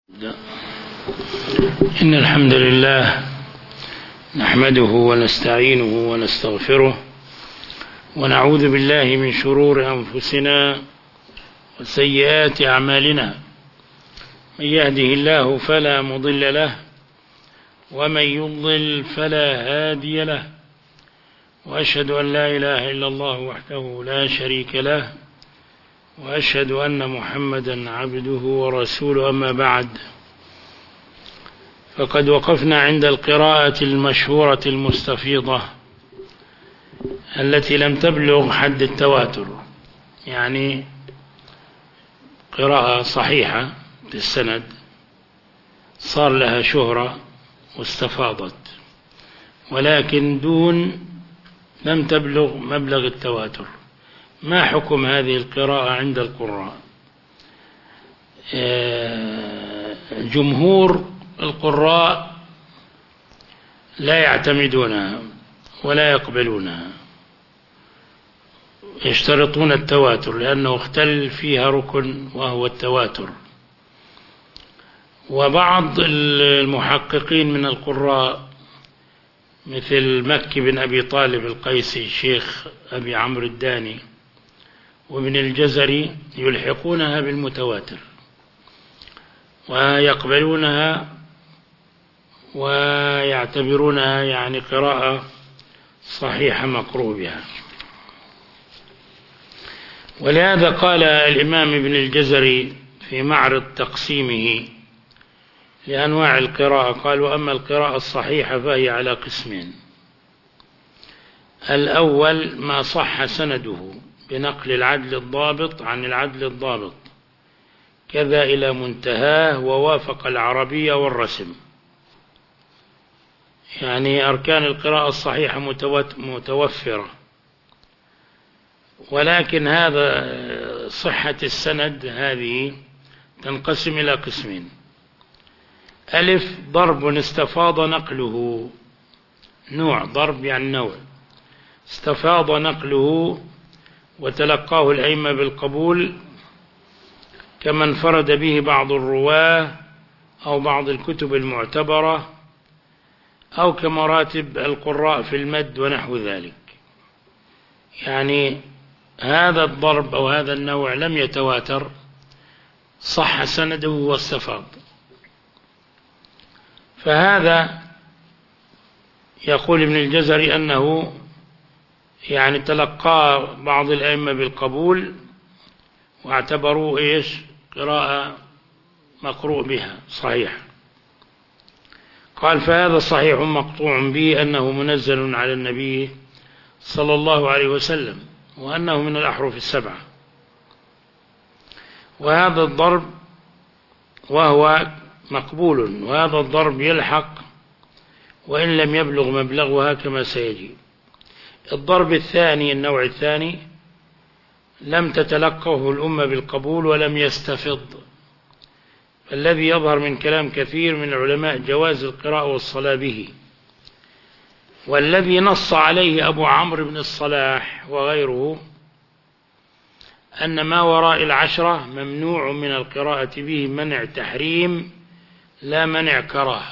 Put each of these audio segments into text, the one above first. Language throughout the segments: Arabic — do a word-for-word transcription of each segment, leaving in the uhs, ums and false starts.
إن الحمد لله نحمده ونستعينه ونستغفره ونعوذ بالله من شرور أنفسنا وسيئات أعمالنا، من يهده الله فلا مضل له ومن يضلل فلا هادي له، وأشهد أن لا إله إلا الله وحده لا شريك له، وأشهد أن محمدا عبده ورسوله. أما بعد، فقد وقفنا عند القراءة المشهورة المستفيضة التي لم تبلغ حد التواتر، يعني قراءة صحيحة بالسند صار لها شهرة واستفاضت، ولكن دون لم تبلغ مبلغ التواتر. ما حكم هذه القراءة عند القراء؟ جمهور القراء لا يعتمدونها ولا يقبلونها، يشترطون التواتر لأنه اختل فيها ركن وهو التواتر. وبعض المحققين من القراء مثل مكي بن أبي طالب القيسي شيخ أبي عمرو الداني وابن الجزري يلحقونها بالمتواتر ويقبلونها ويعتبرونها يعني قراءة صحيحة مقروء بها. ولهذا قال الإمام ابن الجزري في معرض تقسيمه لأنواع القراءة، قال: وأما القراءة الصحيحة فهي على قسمين: الأول ما صح سنده بنقل العدل الضابط عن العدل الضابط كذا إلى منتهاه ووافق العربية والرسم، يعني أركان القراءة الصحيحة متوفرة، ولكن هذا صحة السند هذه تنقسم إلى قسمين: ألف ضرب استفاض نقله، نوع ضرب يعني نوع، استفاض نقله وتلقاه الأئمة بالقبول كما انفرد به بعض الرواه أو بعض الكتب المعتبرة أو كمراتب القراء في المد ونحو ذلك. يعني هذا الضرب أو هذا النوع لم يتواتر، صح سنده واستفاض، فهذا يقول ابن الجزري أنه يعني تلقى بعض الأئمة بالقبول واعتبروا إيش قراءة مقروء بها صحيح. قال: فهذا صحيح مقطوع به أنه منزل على النبي صلى الله عليه وسلم وأنه من الأحرف السبعة. وهذا الضرب وهو مقبول، وهذا الضرب يلحق وإن لم يبلغ مبلغها كما سيجي. الضرب الثاني، النوع الثاني، لم تتلقه الأمة بالقبول ولم يستفض، الذي يظهر من كلام كثير من العلماء جواز القراءة والصلاة به، والذي نص عليه أبو عمرو بن الصلاح وغيره أن ما وراء العشرة ممنوع من القراءة به منع تحريم لا منع كراهة،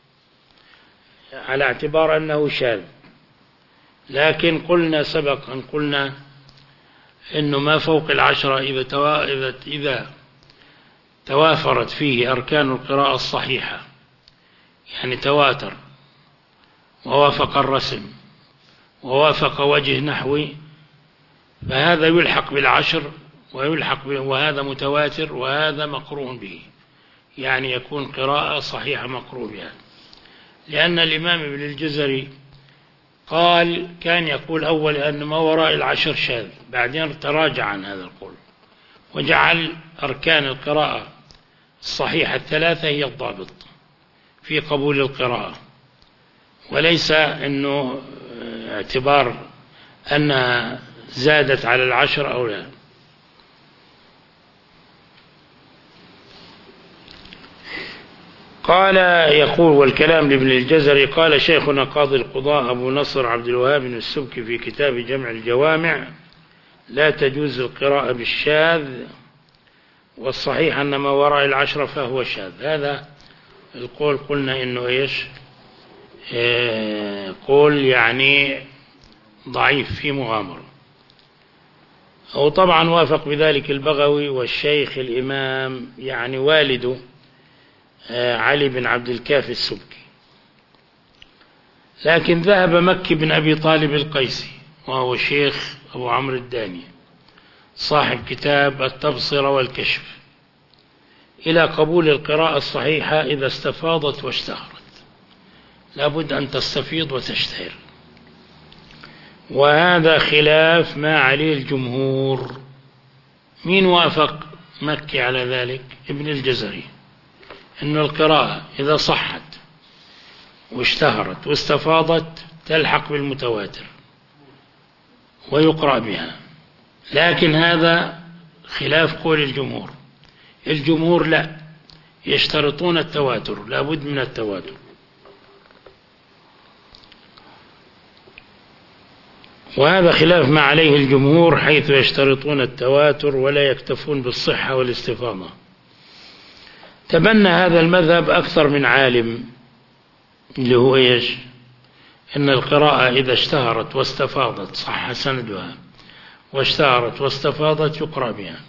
على اعتبار أنه شاذ. لكن قلنا سبقا قلنا إنه ما فوق العشرة إذا, توا... إذا... إذا توافرت فيه أركان القراءة الصحيحة، يعني تواتر ووافق الرسم ووافق وجه نحوي، فهذا يلحق بالعشر ويلحق ب... وهذا متواتر وهذا مقروء به، يعني يكون قراءة صحيحة مقروء بها. لأن الإمام ابن الجزري قال كان يقول أول أن ما وراء العشر شاذ، بعدين تراجع عن هذا القول وجعل أركان القراءة الصحيحة الثلاثة هي الضابط في قبول القراءة، وليس أنه اعتبار أنها زادت على العشر أو لا. قال يقول: والكلام لابن الجزري. قال شيخنا قاضي القضاء أبو نصر عبد الوهاب بن السبكي في كتاب جمع الجوامع: لا تجوز القراءة بالشاذ والصحيح أن ما وراء العشرة فهو شاذ. هذا القول قلنا إنه إيش إيه قول يعني ضعيف في مغامرة. وطبعا وافق بذلك البغوي والشيخ الإمام يعني والده علي بن عبد الكافي السبكي. لكن ذهب مكي بن أبي طالب القيسي وهو شيخ أبو عمرو الداني صاحب كتاب التبصرة والكشف إلى قبول القراءة الصحيحة إذا استفاضت واشتهرت، لابد أن تستفيض وتشتهر، وهذا خلاف ما عليه الجمهور. مين وافق مكي على ذلك؟ ابن الجزري، أن القراءة إذا صحت واشتهرت واستفاضت تلحق بالمتواتر ويقرأ بها. لكن هذا خلاف قول الجمهور. الجمهور لا، يشترطون التواتر، لابد من التواتر. وهذا خلاف ما عليه الجمهور، حيث يشترطون التواتر ولا يكتفون بالصحة والاستفاضة. تبنى هذا المذهب أكثر من عالم، اللي هو إيش؟ إن القراءة إذا اشتهرت واستفاضت صح سندها، واشتهرت واستفاضت يقرأ بها.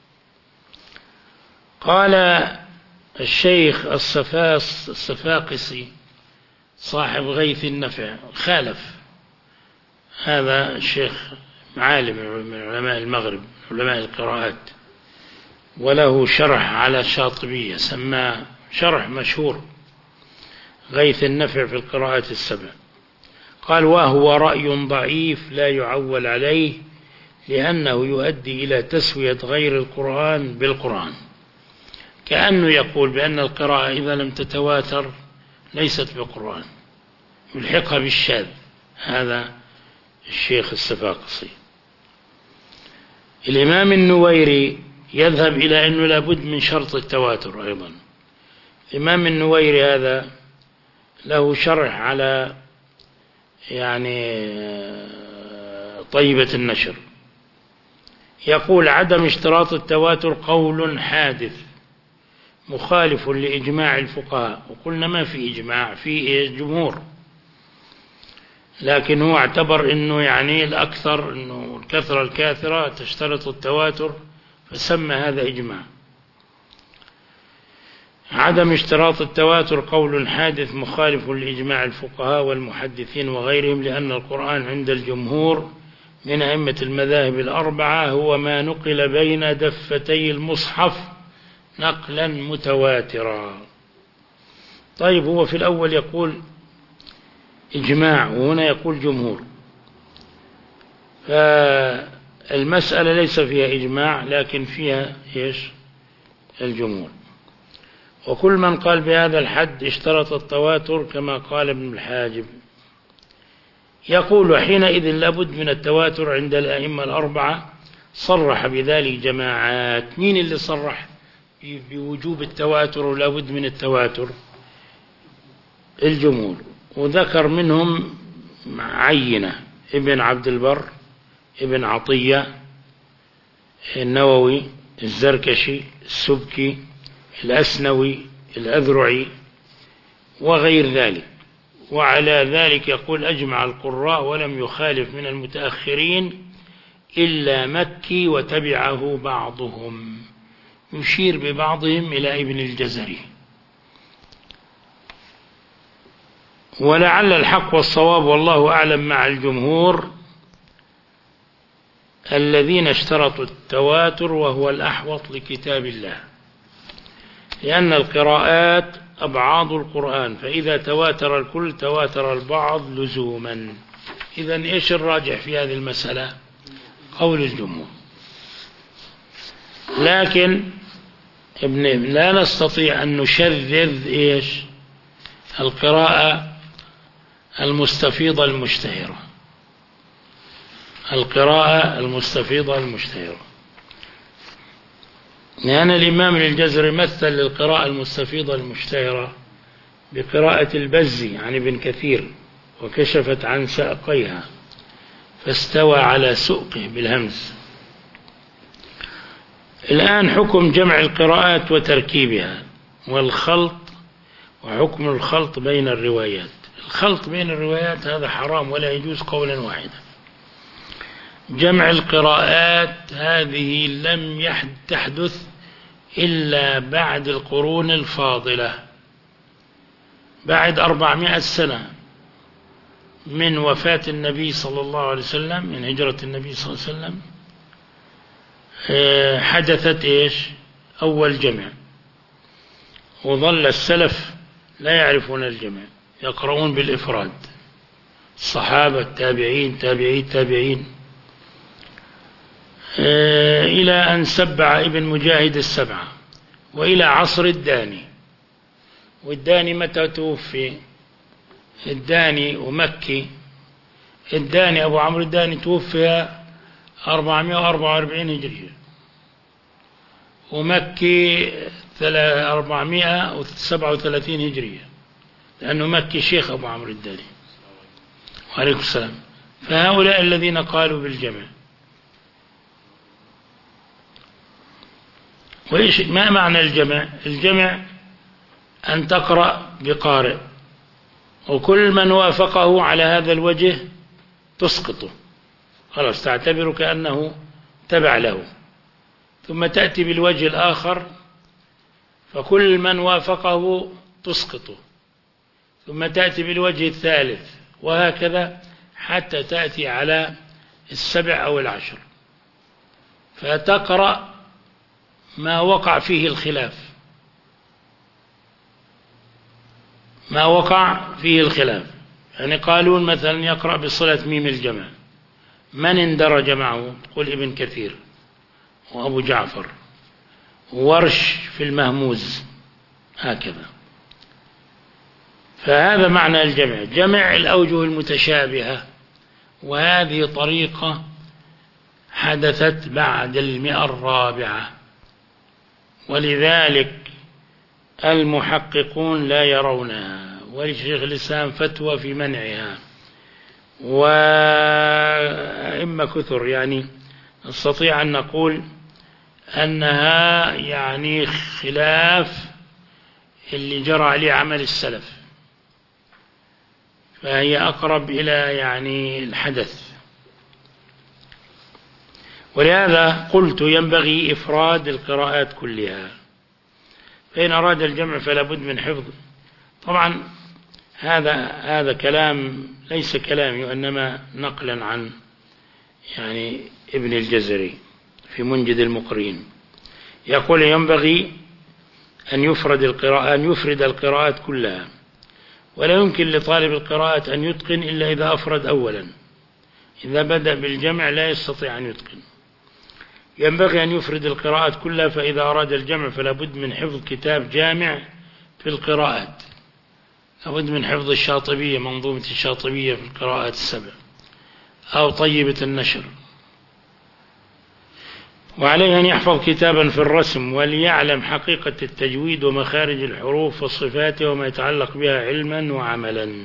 قال الشيخ الصفاس الصفاقسي صاحب غيث النفع، خالف هذا الشيخ عالم من علماء المغرب علماء القراءات، وله شرح على الشاطبية سماه شرح مشهور غيث النفع في القراءات السبع. قال وهو رأي ضعيف لا يعول عليه، لأنه يؤدي إلى تسوية غير القرآن بالقرآن، كأنه يقول بأن القراءة إذا لم تتواتر ليست بقرآن، يلحقها بالشاذ. هذا الشيخ الصفاقسي. الإمام النويري يذهب إلى أنه لابد من شرط التواتر أيضا. الإمام النويري هذا له شرح على يعني طيبة النشر، يقول عدم اشتراط التواتر قول حادث مخالف لإجماع الفقهاء. وقلنا ما في إجماع، في جمهور، لكن هو اعتبر أنه يعني الأكثر أنه الكثرة الكاثرة تشترط التواتر، فسمى هذا إجماع. عدم اشتراط التواتر قول حادث مخالف لإجماع الفقهاء والمحدثين وغيرهم، لأن القرآن عند الجمهور من أئمة المذاهب الأربعة هو ما نقل بين دفتي المصحف نقلا متواترا. طيب هو في الأول يقول إجماع وهنا يقول جمهور، فالمسألة ليس فيها إجماع لكن فيها إيش؟ الجمهور. وكل من قال بهذا الحد اشترط التواتر كما قال ابن الحاجب. يقول حينئذ لابد من التواتر عند الأئمة الأربعة، صرح بذلك جماعات. مين اللي صرح بوجوب التواتر ولابد من التواتر؟ الجمهور، وذكر منهم عينة: ابن عبد البر، ابن عطية، النووي، الزركشي، السبكي، الأسنوي، الأذرعي وغير ذلك. وعلى ذلك يقول أجمع القراء ولم يخالف من المتأخرين إلا مكي وتبعه بعضهم، يشير ببعضهم إلى ابن الجزري. ولعل الحق والصواب والله أعلم مع الجمهور الذين اشترطوا التواتر، وهو الأحوط لكتاب الله، لأن القراءات أبعاض القرآن، فإذا تواتر الكل تواتر البعض لزوما. إذن إيش الراجح في هذه المسألة؟ قول الجمهور. لكن ابن لا نستطيع أن نشذذ إيش؟ القراءة المستفيضة المشتهرة، القراءة المستفيضة المشتهرة، لأن الإمام الجزري مثل للقراءة المستفيضة المشتهرة بقراءة البزي عن ابن كثير: وكشفت عن ساقيها فاستوى على سؤقه بالهمز. الآن حكم جمع القراءات وتركيبها والخلط، وحكم الخلط بين الروايات. الخلط بين الروايات هذا حرام ولا يجوز قولا واحدا. جمع القراءات هذه لم تحدث إلا بعد القرون الفاضلة، بعد أربعمائة سنة من وفاة النبي صلى الله عليه وسلم، من هجرة النبي صلى الله عليه وسلم، حدثت إيش؟ أول جمع. وظل السلف لا يعرفون الجمع، يقرؤون بالإفراد، الصحابة التابعين تابعي التابعين، إلى أن سبع ابن مجاهد السبعة، وإلى عصر الداني. والداني متى توفي؟ الداني ومكي. الداني أبو عمرو الداني توفي أربعمائة وأربعة وأربعين هجرية، ومكي أربعمائة وسبعة وثلاثين هجرية، لأنه مكي شيخ أبو عمرو الداني. وعليكم السلام. فهؤلاء الذين قالوا بالجمع. وإيش ما معنى الجمع؟ الجمع أن تقرأ بقارئ، وكل من وافقه على هذا الوجه تسقطه، خلاص تعتبر كأنه تبع له، ثم تأتي بالوجه الآخر فكل من وافقه تسقطه، ثم تأتي بالوجه الثالث، وهكذا حتى تأتي على السبع أو العشر، فتقرأ ما وقع فيه الخلاف، ما وقع فيه الخلاف. يعني قالون مثلا يقرأ بصلة ميم الجمع، من اندرج معه؟ قل ابن كثير وأبو جعفر ورش في المهموز، هكذا. فهذا معنى الجمع، جمع الأوجه المتشابهة. وهذه طريقة حدثت بعد المئة الرابعة، ولذلك المحققون لا يرونها، ولشيخ الإسلام فتوى في منعها، وإما كثر. يعني نستطيع أن نقول أنها يعني خلاف اللي جرى عليه عمل السلف، فهي أقرب إلى يعني الحدث. ولهذا قلت ينبغي إفراد القراءات كلها، فإن أراد الجمع فلا بد من حفظ. طبعا هذا هذا كلام ليس كلامي، وإنما نقلا عن يعني ابن الجزري في منجد المقرين، يقول ينبغي أن يفرد القراءة أن يفرد القراءات كلها، ولا يمكن لطالب القراءة أن يتقن إلا إذا أفرد أولا. إذا بدأ بالجمع لا يستطيع أن يتقن. ينبغي أن يفرد القراءات كلها، فإذا أراد الجمع فلا بد من حفظ كتاب جامع في القراءات، لابد من حفظ الشاطبية، منظومة الشاطبية في القراءات السبع، أو طيبة النشر. وعليه أن يحفظ كتابا في الرسم، وليعلم حقيقة التجويد ومخارج الحروف وصفاتها وما يتعلق بها علما وعملا.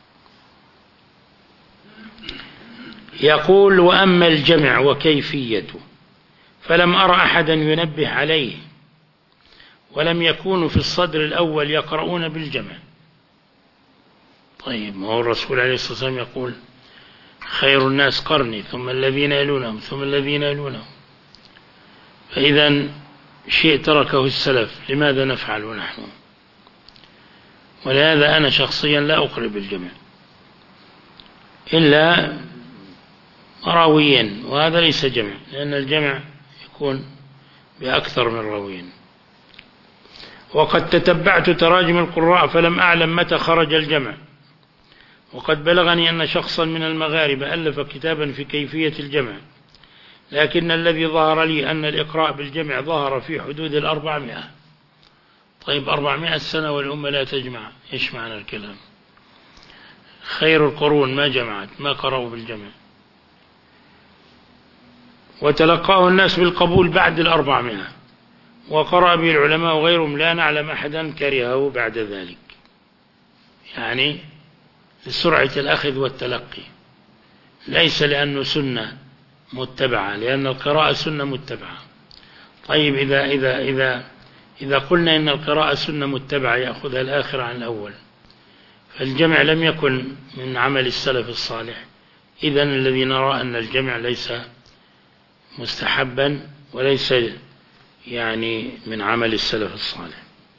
يقول وأما الجمع وكيفيته فلم أرى أحدا ينبه عليه، ولم يكونوا في الصدر الأول يقرؤون بالجمع. طيب، ما هو الرسول عليه الصلاة والسلام يقول خير الناس قرني ثم الذين يلونهم ثم الذين يلونهم، فإذا شيء تركه السلف لماذا نفعل نحن؟ ولهذا أنا شخصيا لا أقرأ بالجمع إلا راويين، وهذا ليس جمع، لأن الجمع يكون بأكثر من راويين. وقد تتبعت تراجم القراء فلم أعلم متى خرج الجمع، وقد بلغني أن شخصا من المغاربة ألف كتابا في كيفية الجمع، لكن الذي ظهر لي أن الإقراء بالجمع ظهر في حدود الأربعمائة. طيب، أربعمائة سنة والأمة لا تجمع، إيش معنى الكلام؟ خير القرون ما جمعت، ما قرأوا بالجمع، وتلقاه الناس بالقبول بعد الأربعمائة، وقرأ به العلماء وغيرهم، لا نعلم أحدا كرهه بعد ذلك. يعني لسرعة الأخذ والتلقي، ليس لأنه سنة متبعة، لأن القراءة سنة متبعة. طيب إذا إذا إذا إذا قلنا إن القراءة سنة متبعة يأخذها الآخر عن الأول، فالجمع لم يكن من عمل السلف الصالح، إذن الذي نرى أن الجمع ليس مستحبا وليس يعني من عمل السلف الصالح.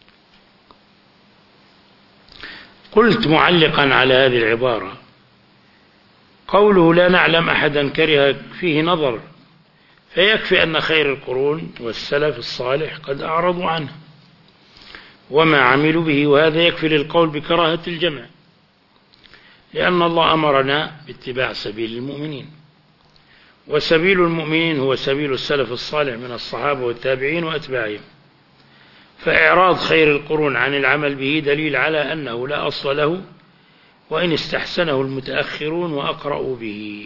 قلت معلقا على هذه العبارة: قوله لا نعلم أحدا كره فيه نظر، فيكفي أن خير القرون والسلف الصالح قد أعرضوا عنه وما عملوا به، وهذا يكفي للقول بكراهة الجمع، لأن الله أمرنا باتباع سبيل المؤمنين، وسبيل المؤمنين هو سبيل السلف الصالح من الصحابة والتابعين وأتباعهم، فإعراض خير القرون عن العمل به دليل على أنه لا أصل له، وإن استحسنه المتأخرون وأقرأوا به.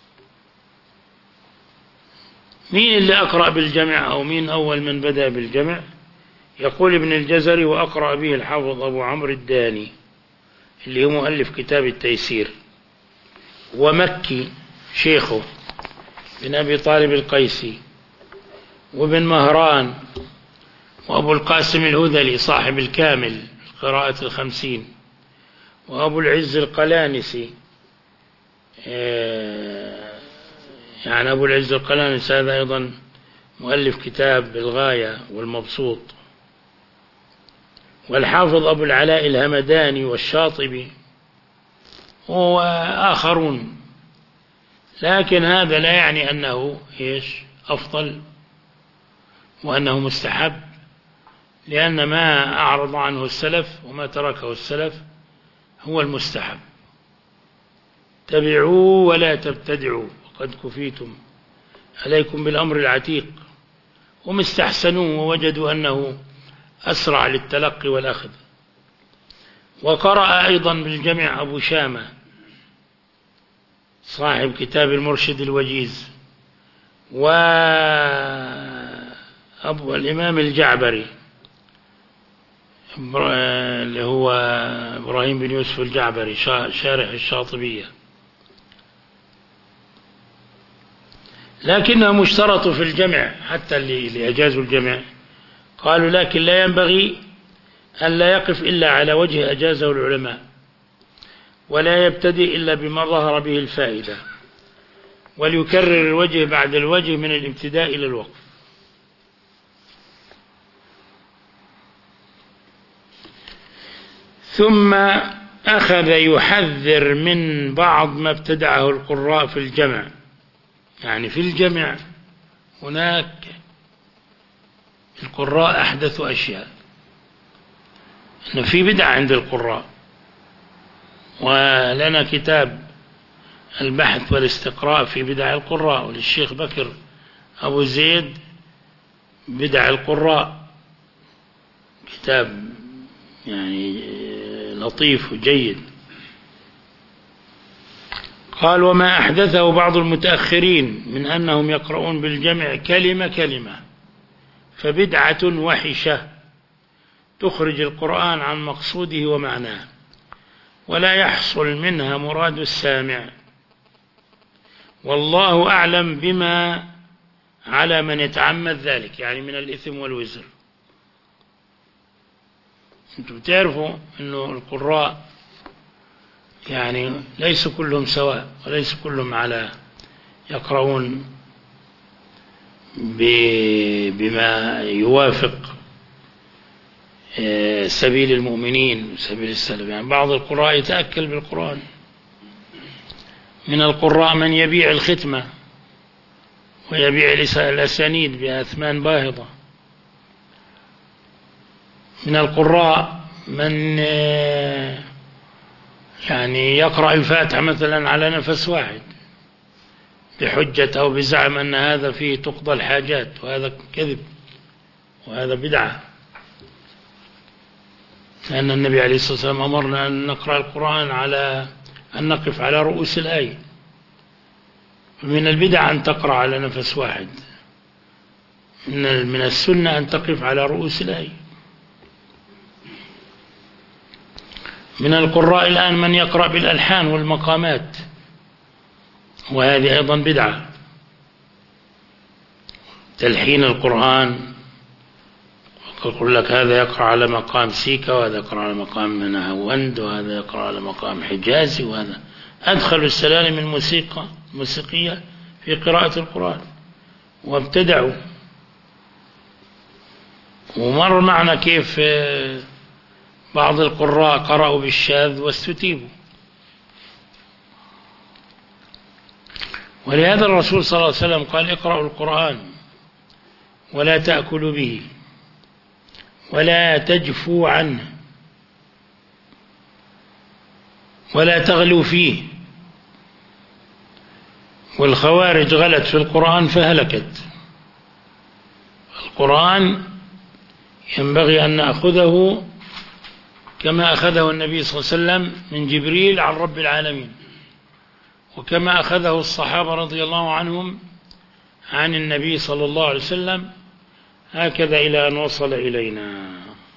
مين اللي أقرأ بالجمع أو مين أول من بدأ بالجمع؟ يقول ابن الجزري: وأقرأ به الحافظ أبو عمرو الداني اللي هو مؤلف كتاب التيسير، ومكي شيخه بن أبي طالب القيسي، وابن مهران، وأبو القاسم الهذلي صاحب الكامل قراءة الخمسين، وأبو العز القلانسي، يعني أبو العز القلانسي هذا أيضا مؤلف كتاب الغاية والمبسوط، والحافظ أبو العلاء الهمداني والشاطبي وآخرون. لكن هذا لا يعني أنه إيش أفضل وأنه مستحب، لأن ما أعرض عنه السلف وما تركه السلف هو المستحب. تبعوا ولا تبتدعوا وقد كفيتم، عليكم بالأمر العتيق. هم استحسنوا ووجدوا أنه أسرع للتلقي والأخذ. وقرأ أيضا بالجمع أبو شامة صاحب كتاب المرشد الوجيز، وأبو الإمام الجعبري اللي هو إبراهيم بن يوسف الجعبري شارح الشاطبية، لكنهم اشترطوا في الجمع حتى اللي أجازوا الجمع، قالوا لكن لا ينبغي أن لا يقف إلا على وجه أجازه العلماء، ولا يبتدئ إلا بما ظهر به الفائدة، وليكرر الوجه بعد الوجه من الابتداء إلى الوقف. ثم أخذ يحذر من بعض ما ابتدعه القراء في الجمع. يعني في الجمع هناك القراء أحدثوا أشياء، إن في بدعة عند القراء، ولنا كتاب البحث والاستقراء في بدع القراء، وللشيخ بكر أبو زيد بدع القراء، كتاب يعني لطيف وجيد. قال: وما أحدثه بعض المتأخرين من أنهم يقرؤون بالجمع كلمة كلمة، فبدعة وحشة تخرج القرآن عن مقصوده ومعناه، ولا يحصل منها مراد السامع، والله أعلم بما على من يتعمد ذلك، يعني من الإثم والوزر. أنتم تعرفوا أنه القراء يعني ليس كلهم سواء، وليس كلهم على يقرؤون بما يوافق سبيل المؤمنين وسبيل السلف. يعني بعض القراء يتأكل بالقرآن، من القراء من يبيع الختمة ويبيع الأسانيد بأثمان باهظة، من القراء من يعني يقرأ الفاتحة مثلا على نفس واحد بحجة أو بزعم أن هذا فيه تقضى الحاجات، وهذا كذب وهذا بدعة، لأن النبي عليه الصلاة والسلام أمرنا أن نقرأ القرآن على أن نقف على رؤوس الآية. من البدع أن تقرأ على نفس واحد، من السنة أن تقف على رؤوس الآية. من القراء الآن من يقرأ بالألحان والمقامات، وهذه أيضا بدعة تلحين القرآن، يقول لك هذا يقرأ على مقام سيكا، وهذا يقرأ على مقام نهاوند، وهذا يقرأ على مقام حجازي، وهذا أدخلوا السلالم الموسيقى الموسيقية في قراءة القرآن وابتدعوا. ومر معنا كيف بعض القراء قرأوا بالشاذ واستتيبوا. ولهذا الرسول صلى الله عليه وسلم قال اقرأوا القرآن ولا تأكلوا به ولا تجفوا عنه ولا تغلوا فيه. والخوارج غلت في القرآن فهلكت. القرآن ينبغي أن نأخذه كما أخذه النبي صلى الله عليه وسلم من جبريل عن رب العالمين، وكما أخذه الصحابة رضي الله عنهم عن النبي صلى الله عليه وسلم، هكذا إلى أن وصل إلينا.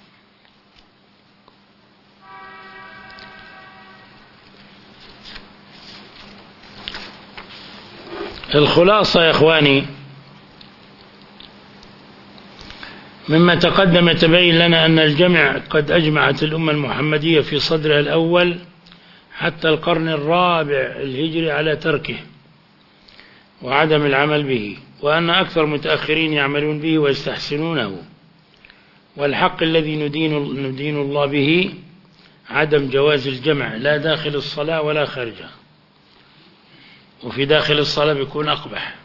الخلاصة يا إخواني، مما تقدم يتبين لنا أن الجمع قد أجمعت الأمة المحمدية في صدرها الأول حتى القرن الرابع الهجري على تركه وعدم العمل به، وأن أكثر متأخرين يعملون به ويستحسنونه. والحق الذي ندين, ندين الله به عدم جواز الجمع، لا داخل الصلاة ولا خارجها، وفي داخل الصلاة بيكون أقبح،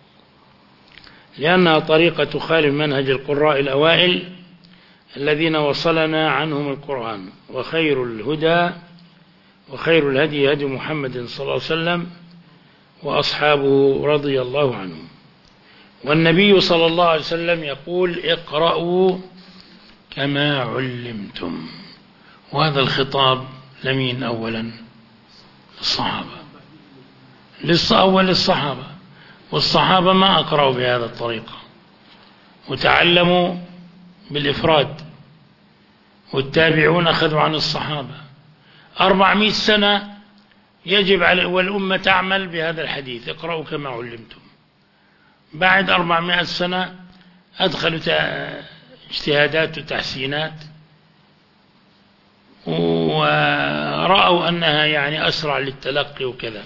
لأنها طريقة تخالف منهج القراء الأوائل الذين وصلنا عنهم القرآن. وخير الهدى وخير الهدي هدي محمد صلى الله عليه وسلم وأصحابه رضي الله عنهم. والنبي صلى الله عليه وسلم يقول اقرأوا كما علمتم. وهذا الخطاب لمين أولا؟ للصحابة، للأول للصحابة. والصحابة ما أقرأوا بهذا الطريقة وتعلموا بالإفراد، والتابعون أخذوا عن الصحابة. أربعمائة سنة يجب على والأمة تعمل بهذا الحديث اقرأوا كما علمتم. بعد أربعمائة سنة أدخلوا اجتهادات وتحسينات ورأوا أنها يعني أسرع للتلقي وكذا،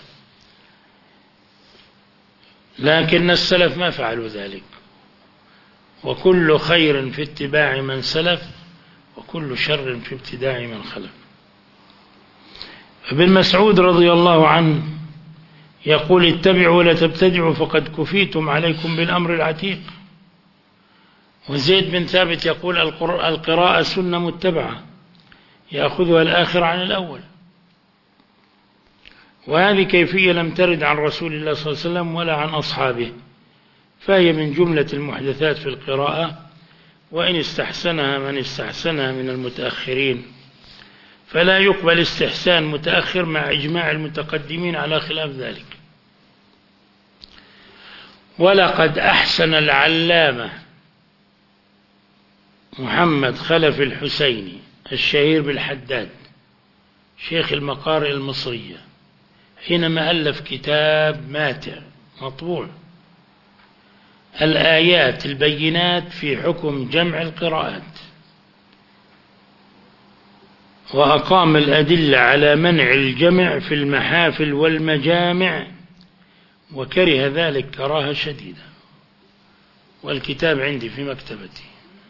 لكن السلف ما فعلوا ذلك. وكل خير في اتباع من سلف وكل شر في ابتداع من خلف. ابن مسعود رضي الله عنه يقول اتبعوا ولا تبتدعوا فقد كفيتم عليكم بالأمر العتيق. وزيد بن ثابت يقول القراءة سنة متبعة يأخذها الآخر عن الأول. وهذه كيفية لم ترد عن رسول الله صلى الله عليه وسلم ولا عن أصحابه، فهي من جملة المحدثات في القراءة، وإن استحسنها من استحسنها من المتأخرين فلا يقبل استحسان متأخر مع إجماع المتقدمين على خلاف ذلك. ولقد أحسن العلامة محمد خلف الحسيني الشهير بالحداد شيخ المقارئ المصرية حينما ألف كتاب ماتع مطبوع الآيات البينات في حكم جمع القراءات، وأقام الأدلة على منع الجمع في المحافل والمجامع، وكره ذلك كراهة شديدة. والكتاب عندي في مكتبتي،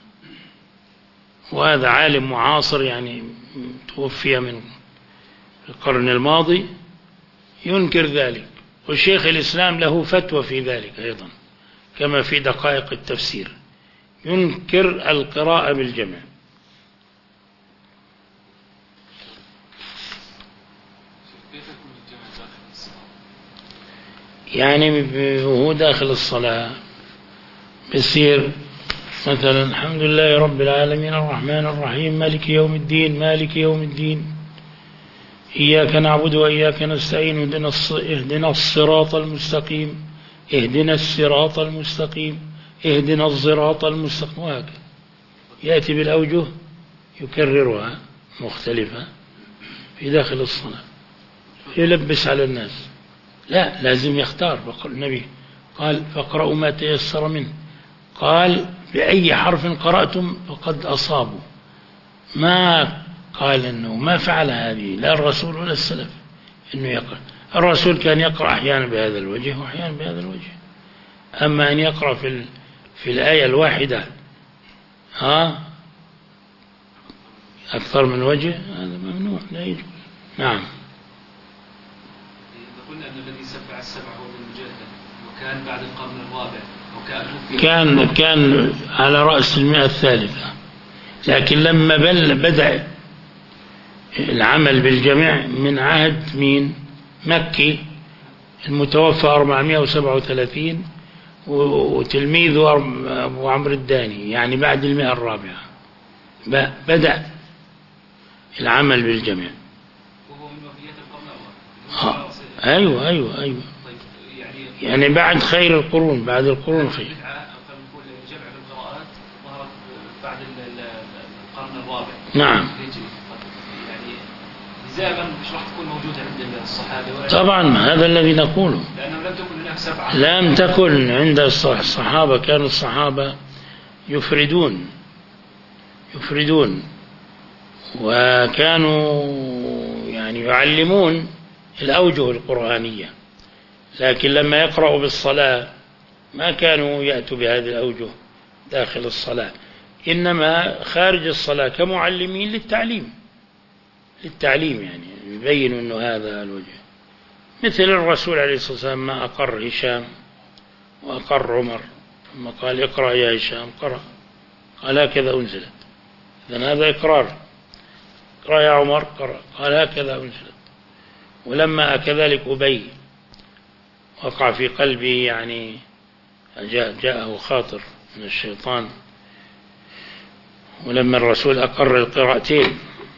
وهذا عالم معاصر يعني توفي من القرن الماضي ينكر ذلك. والشيخ الإسلام له فتوى في ذلك أيضا كما في دقائق التفسير، ينكر القراءة بالجمع. يعني هو داخل الصلاة بيصير مثلا الحمد لله رب العالمين الرحمن الرحيم مالك يوم الدين مالك يوم الدين إياك نعبد وإياك نستعين اهدنا الصراط المستقيم اهدنا الصراط المستقيم اهدنا الصراط المستقيم، وهكذا يأتي بالأوجه يكررها مختلفة في داخل الصلاة يلبس على الناس. لا، لازم يختار. النبي قال فاقرأوا ما تيسر منه، قال بأي حرف قرأتم فقد أصابوا، ما قال أنه ما فعل هذه لا الرسول ولا السلف أنه يقرأ. الرسول كان يقرأ أحيانا بهذا الوجه وأحيانا بهذا الوجه، أما أن يقرأ في في الآية الواحدة ها أكثر من وجه هذا ممنوع لا يجوز. نعم. قلنا أن الذي سبع السبع هو المجاهد، وكان بعد القرن الرابع، وكان كان كان على رأس المئة الثالثة، لكن لما بل بدأ العمل بالجمع من عهد مين؟ مكي المتوفى أربعمائة وسبعة وثلاثين، وتلميذه أبو عمرو الداني، يعني بعد المئة الرابعة بدأ العمل بالجمع. وهو من وفيات القرن الرابع. أيوة أيوة أيوة يعني بعد خير القرون، بعد القرون خير. الجمع بالقراءات ظهرت بعد القرن الرابع. نعم. يعني نزاعا مش راح تكون موجودة عند الصحابة. طبعا هذا الذي نقوله، لأنه لم تكن هناك سبعة. لم تكن عند الصحابة، كانوا الصحابة يفردون يفردون وكانوا يعني يعلمون الأوجه القرآنية، لكن لما يقرأوا بالصلاة ما كانوا يأتوا بهذه الأوجه داخل الصلاة، إنما خارج الصلاة كمعلمين للتعليم للتعليم يعني يبينوا أنه هذا الوجه. مثل الرسول عليه الصلاة والسلام ما أقر هشام وأقر عمر، ثم قال اقرأ يا هشام، قرأ، قال هكذا أنزلت، إذن هذا إقرار. اقرأ يا عمر، قرأ، قال هكذا أنزلت. ولما كذلك أبي وقع في قلبه يعني جاء جاءه خاطر من الشيطان، ولما الرسول أقر القراءتين،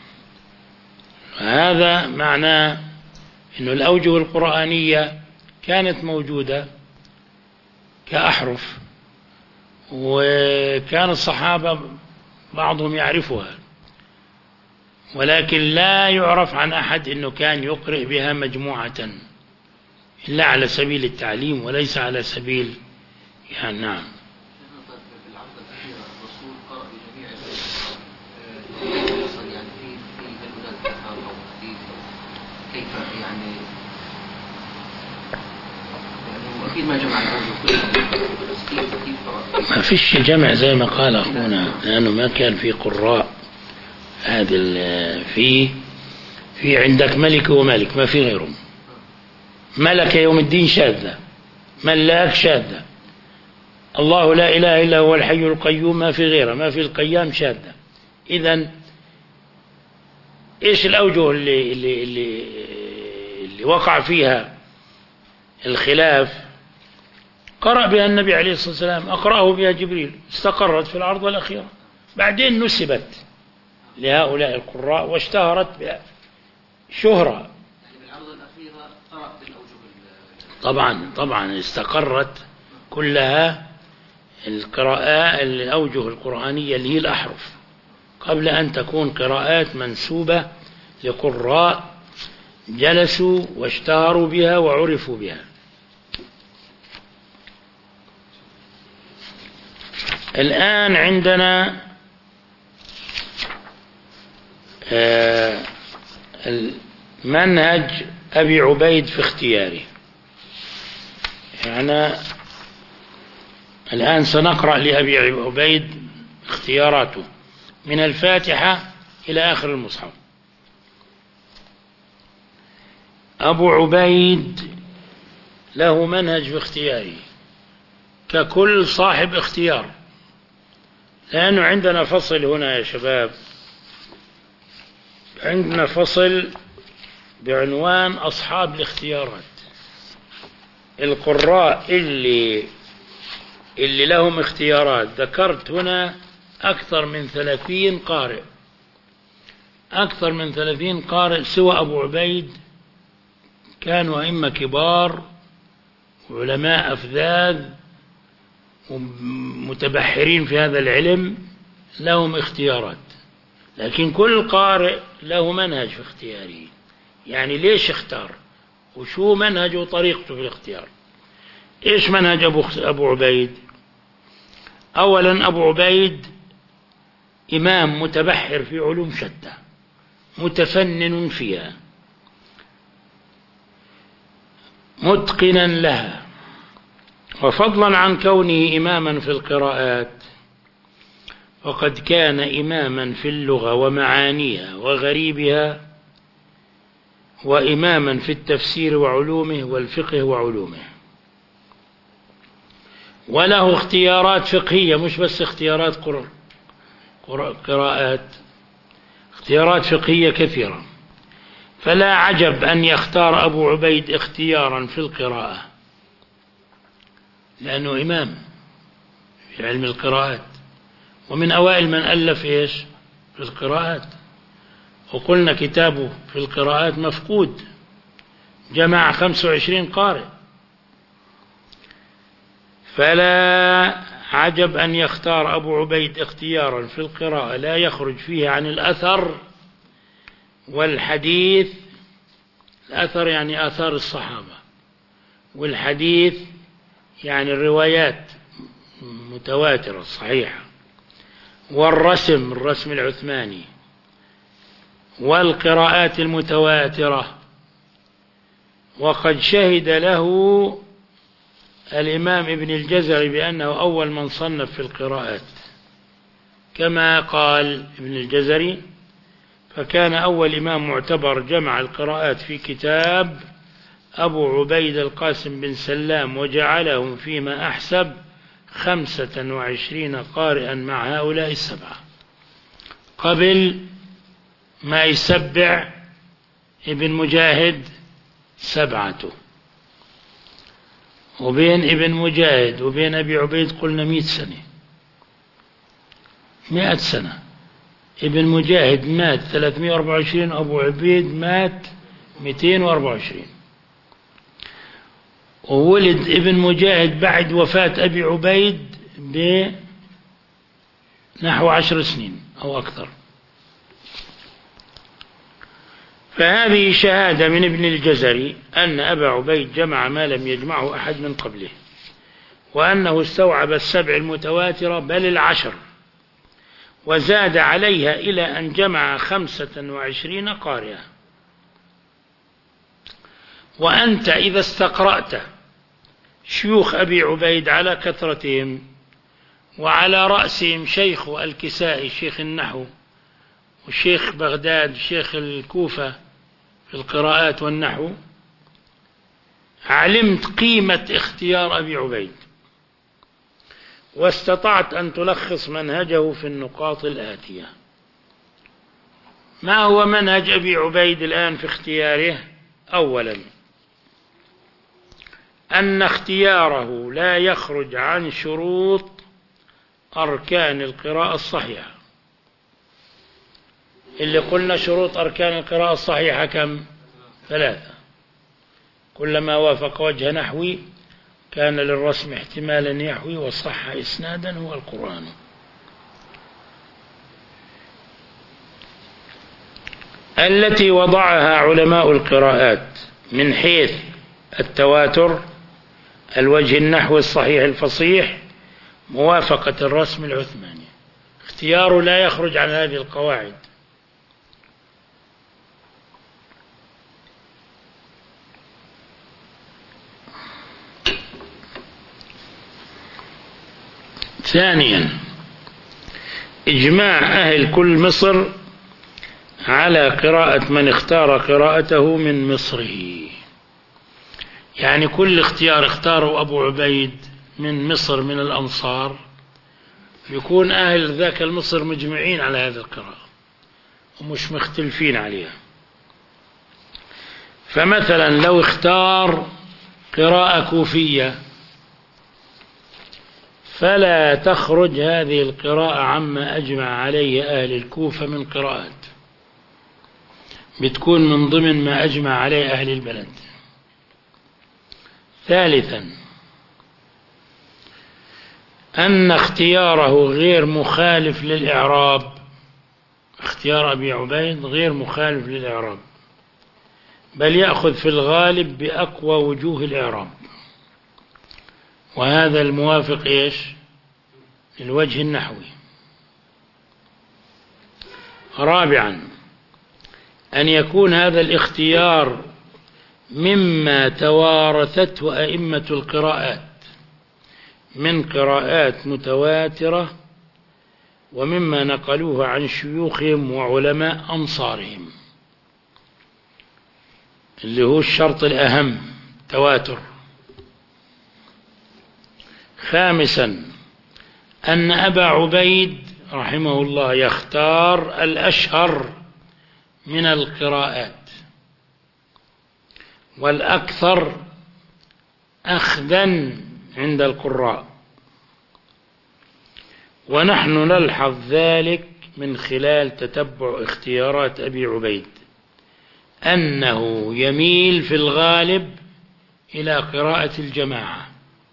هذا معناه أن الأوجه القرآنية كانت موجودة كأحرف، وكان الصحابة بعضهم يعرفها، ولكن لا يعرف عن أحد أنه كان يقرئ بها مجموعة إلا على سبيل التعليم وليس على سبيل يعني. نعم. كيف يعني أكيد ما جمع الأوجه ما فيش جمع زي ما قال أخونا، لأنه ما كان في قراء. هذا في في عندك ملك وملك ما في غيرهم. ملك يوم الدين شاذة، ملاك شاذة، الله لا إله إلا هو الحي القيوم ما في غيره، ما في القيام شاذة. إذن إيش الأوجه اللي, اللي, اللي, اللي وقع فيها الخلاف؟ قرأ بها النبي عليه الصلاة والسلام، أقرأه بها جبريل، استقرت في العرض الأخيرة، بعدين نسبت لهؤلاء القراء واشتهرت بها شهرة. يعني بالعرض الأخيرة قرأ بالأوجه طبعا طبعا استقرت كلها القراءات الأوجه القرآنية اللي هي الأحرف، قبل أن تكون قراءات منسوبة لقراء جلسوا واشتهروا بها وعرفوا بها. الآن عندنا منهج أبي عبيد في اختياره. يعني الآن سنقرأ لأبي عبيد اختياراته من الفاتحة إلى آخر المصحف. أبو عبيد له منهج في اختياره ككل صاحب اختيار، لأنه عندنا فصل هنا يا شباب، عندنا فصل بعنوان أصحاب الاختيارات، القراء اللي اللي لهم اختيارات. ذكرت هنا أكثر من ثلاثين قارئ، أكثر من ثلاثين قارئ سوى أبو عبيد، كانوا أئمة كبار وعلماء أفذاذ ومتبحرين في هذا العلم، لهم اختيارات، لكن كل قارئ له منهج في اختياره. يعني ليش اختار وشو منهجه وطريقته في الاختيار. إيش منهج أبو, أبو عبيد؟ أولا أبو عبيد إمام متبحر في علوم شتى متفنن فيها متقنا لها، وفضلا عن كونه إماما في القراءات وقد كان إماما في اللغة ومعانيها وغريبها، وإماما في التفسير وعلومه والفقه وعلومه، وله اختيارات فقهية مش بس اختيارات قراءات، اختيارات فقهية كثيرة. فلا عجب أن يختار أبو عبيد اختيارا في القراءة لأنه إمام في علم القراءات، ومن أوائل من ألف إيش في القراءات، وقلنا كتابه في القراءات مفقود، جمع خمسة وعشرين قارئ. فلا عجب أن يختار أبو عبيد اختيارا في القراءة لا يخرج فيه عن الأثر والحديث. الأثر يعني آثار الصحابة، والحديث يعني الروايات متواترة الصحيحة، والرسم الرسم العثماني، والقراءات المتواترة. وقد شهد له الإمام ابن الجزري بأنه أول من صنف في القراءات، كما قال ابن الجزري: فكان أول إمام معتبر جمع القراءات في كتاب أبو عبيد القاسم بن سلام، وجعلهم فيما أحسب خمسة وعشرين قارئا مع هؤلاء السبعة، قبل ما يسبع ابن مجاهد سبعته، وبين ابن مجاهد وبين أبي عبيد قلنا مئة سنة مئة سنة. ابن مجاهد مات ثلاثمائة وأربعة وعشرين، أبو عبيد مات مئتين وأربعة وعشرين، وولد ابن مجاهد بعد وفاة أبي عبيد بنحو عشر سنين أو أكثر. فهذه شهادة من ابن الجزري أن أبا عبيد جمع ما لم يجمعه أحد من قبله، وأنه استوعب السبع المتواترة بل العشر، وزاد عليها إلى أن جمع خمسة وعشرين قارئا. وأنت إذا استقرأت شيوخ أبي عبيد على كثرتهم، وعلى رأسهم شيخ الكسائي شيخ النحو، وشيخ بغداد شيخ الكوفة في القراءات والنحو، علمت قيمة اختيار أبي عبيد، واستطعت أن تلخص منهجه في النقاط الآتية. ما هو منهج أبي عبيد الآن في اختياره؟ أولا، أن اختياره لا يخرج عن شروط أركان القراءة الصحيحة، اللي قلنا شروط أركان القراءة الصحيحة كم؟ ثلاثة. كلما وافق وجه نحوي كان للرسم احتمالا يحوي، وصح إسنادا هو القرآن. التي وضعها علماء القراءات من حيث التواتر، الوجه النحوي الصحيح الفصيح، موافقة الرسم العثماني. اختياره لا يخرج عن هذه القواعد. ثانيا، إجماع أهل كل مصر على قراءة من اختار قراءته من مصره، يعني كل اختيار اختاره أبو عبيد من مصر من الأمصار يكون أهل ذاك المصر مجمعين على هذه القراءة ومش مختلفين عليها. فمثلا لو اختار قراءة كوفية فلا تخرج هذه القراءة عما أجمع عليه أهل الكوفة من قراءات، بتكون من ضمن ما أجمع عليه أهل البلد. ثالثا، أن اختياره غير مخالف للإعراب، اختيار أبي عبيد غير مخالف للإعراب، بل يأخذ في الغالب بأقوى وجوه الإعراب، وهذا الموافق إيش للوجه النحوي. رابعا أن يكون هذا الاختيار مما توارثته أئمة القراءات من قراءات متواترة ومما نقلوه عن شيوخهم وعلماء أمصارهم، اللي هو الشرط الأهم تواتر. خامسا أن أبا عبيد رحمه الله يختار الأشهر من القراءات والأكثر أخذا عند القراء، ونحن نلحظ ذلك من خلال تتبع اختيارات أبي عبيد أنه يميل في الغالب إلى قراءة الجماعة،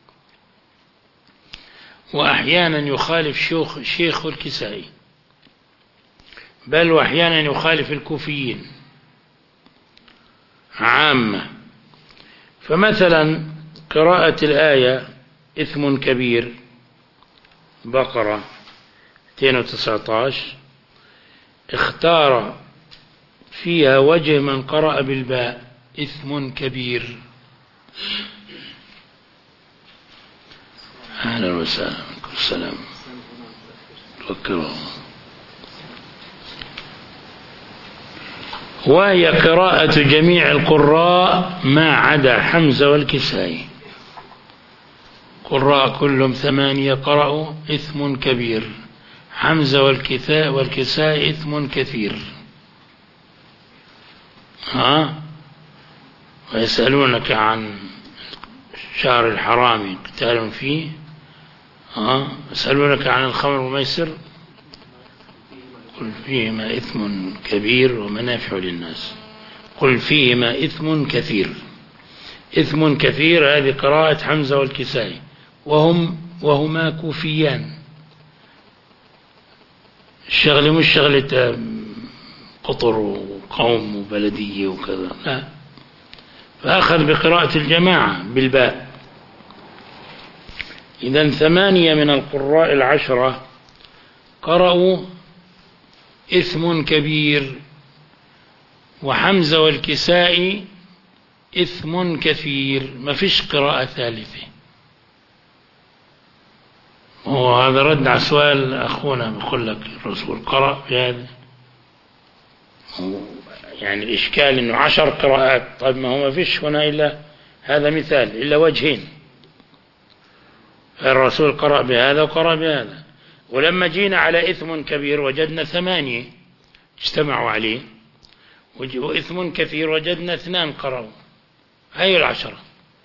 وأحيانا يخالف شيخ, شيخ الكسائي، بل وأحيانا يخالف الكوفيين عامة. فمثلا قراءة الآية إثم كبير بقرة مئتين وتسعة عشر اختار فيها وجه من قرأ بالباء إثم كبير. أهلا وسهلا، كل سلام توكلوا. وهي قراءة جميع القراء ما عدا حمزة والكسائي، قراء كلهم ثمانية قرأوا إثم كبير، حمزة والكساء والكساء إثم كثير. ها ويسألونك عن شهر الحرام قتال فيه، ها يسألونك عن الخمر والميسر قل فيهما إثم كبير ومنافع للناس، قل فيهما إثم كثير. إثم كثير هذه قراءة حمزة والكسائي، وهم وهما كوفيان، الشغل مش شغلة قطر وقوم وبلدية وكذا، لا، فأخذ بقراءة الجماعة بالباء. إذن ثمانية من القراء العشرة قرأوا إثم كبير، وحمزة والكسائي إثم كثير، ما فيش قراءة ثالثة. وهذا رد على سؤال أخونا، بقول لك الرسول قرأ بهذا، يعني الإشكال إنه عشر قراءات، طيب ما هو ما فيش هنا إلا هذا مثال، إلا وجهين، الرسول قرأ بهذا وقرأ بهذا. ولما جينا على إثم كبير وجدنا ثمانية اجتمعوا عليه، وإثم كثير وجدنا اثنان قرأوا. هاي العشرة،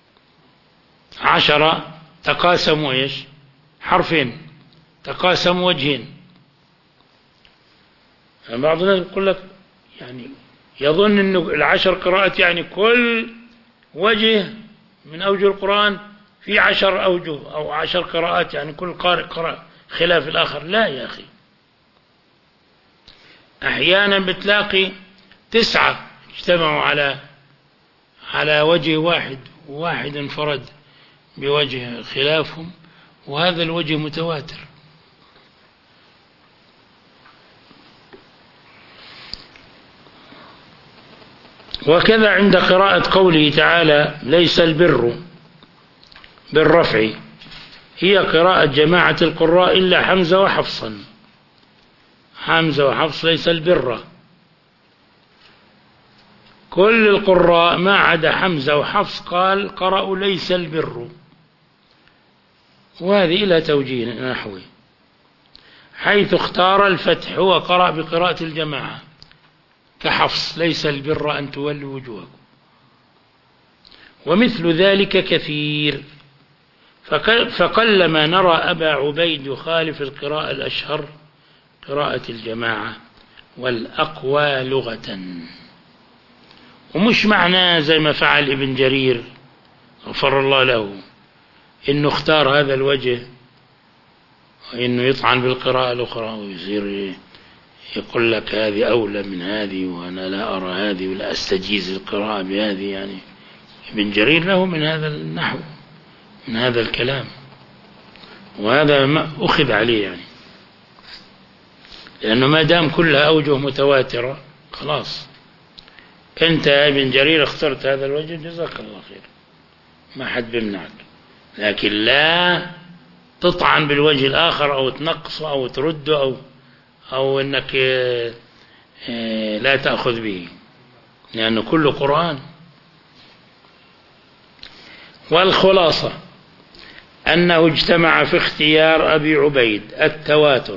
عشرة تقاسموا إيش؟ حرفين، تقاسموا وجهين. بعض الناس يقول لك يعني يظن أنه العشر قراءات يعني كل وجه من أوجه القرآن في عشر أوجه أو عشر قراءات، يعني كل قارئ قرأ خلاف الآخر. لا يا أخي، أحيانا بتلاقي تسعة اجتمعوا على على وجه واحد، وواحد انفرد بوجه خلافهم، وهذا الوجه متواتر. وكذا عند قراءة قوله تعالى ليس البر بالرفع، هي قراءة جماعة القراء إلا حمزة وحفصا، حمزة وحفص ليس البر، كل القراء ما عدا حمزة وحفص قال قرأوا ليس البر. وهذه إلى توجيه نحوي، حيث اختار الفتح وقرأ بقراءة الجماعة كحفص ليس البر أن تولوا وجوهكم. ومثل ذلك كثير، فقلما نرى أبا عبيد يخالف القراءة الأشهر قراءة الجماعة والأقوى لغة. ومش معناه زي ما فعل ابن جرير غفر الله له إنه اختار هذا الوجه وإنه يطعن بالقراءة الأخرى ويصير يقول لك هذه أولى من هذه وأنا لا أرى هذه ولا أستجيز القراءة بهذه. يعني ابن جرير له من هذا النحو، من هذا الكلام، وهذا ما أخذ عليه يعني، لأنه ما دام كلها أوجه متواترة خلاص، أنت يا ابن جرير اخترت هذا الوجه جزاك الله خير، ما حد بيمنعك، لكن لا تطعن بالوجه الآخر أو تنقصه أو ترده أو أو أنك لا تأخذ به، لأنه كله قرآن. والخلاصة أنه اجتمع في اختيار أبي عبيد التواتر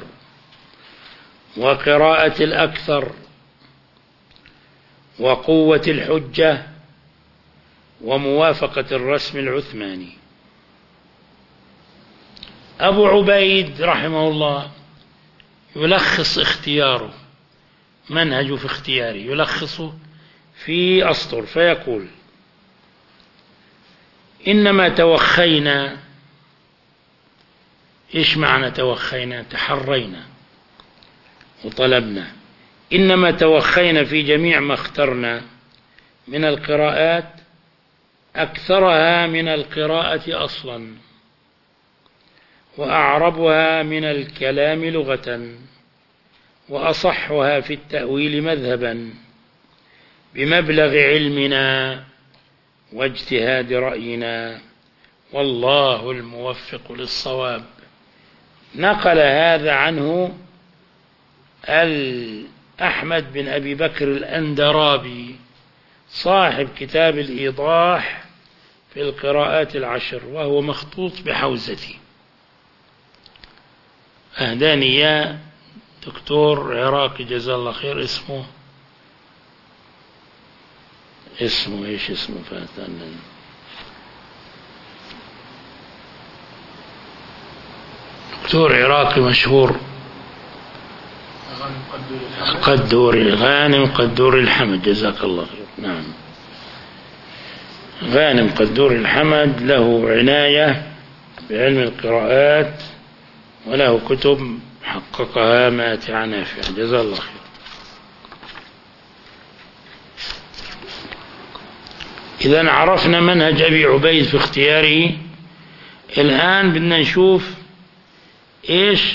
وقراءة الأكثر وقوة الحجة وموافقة الرسم العثماني. أبو عبيد رحمه الله يلخص اختياره، منهجه في اختياره يلخصه في أسطر فيقول: إنما توخينا. إيش معنى توخينا؟ تحرينا وطلبنا. إنما توخينا في جميع ما اخترنا من القراءات أكثرها من القراءة أصلا، وأعربها من الكلام لغة، وأصحها في التأويل مذهبا، بمبلغ علمنا واجتهاد رأينا، والله الموفق للصواب. نقل هذا عنه أحمد بن أبي بكر الأندرابي صاحب كتاب الإيضاح في القراءات العشر، وهو مخطوط بحوزتي. أهداني يا دكتور عراقي جزاه الله خير، اسمه اسمه ايش اسمه فاتن دكتور عراقي مشهور، قدوري غانم قدوري الحمد جزاك الله خير. نعم، غانم قدوري الحمد له عناية بعلم القراءات، وله كتب حققها ماتعة نافعة جزاه الله خير. إذن عرفنا منهج أبي عبيد في اختياره. الآن بدنا نشوف إيش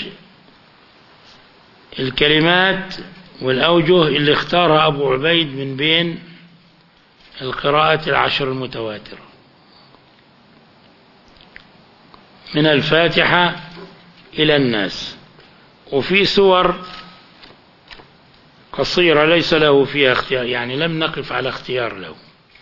الكلمات والأوجه اللي اختارها أبو عبيد من بين القراءات العشر المتواترة، من الفاتحة إلى الناس. وفي سور قصيرة ليس له فيها اختيار، يعني لم نقف على اختيار له،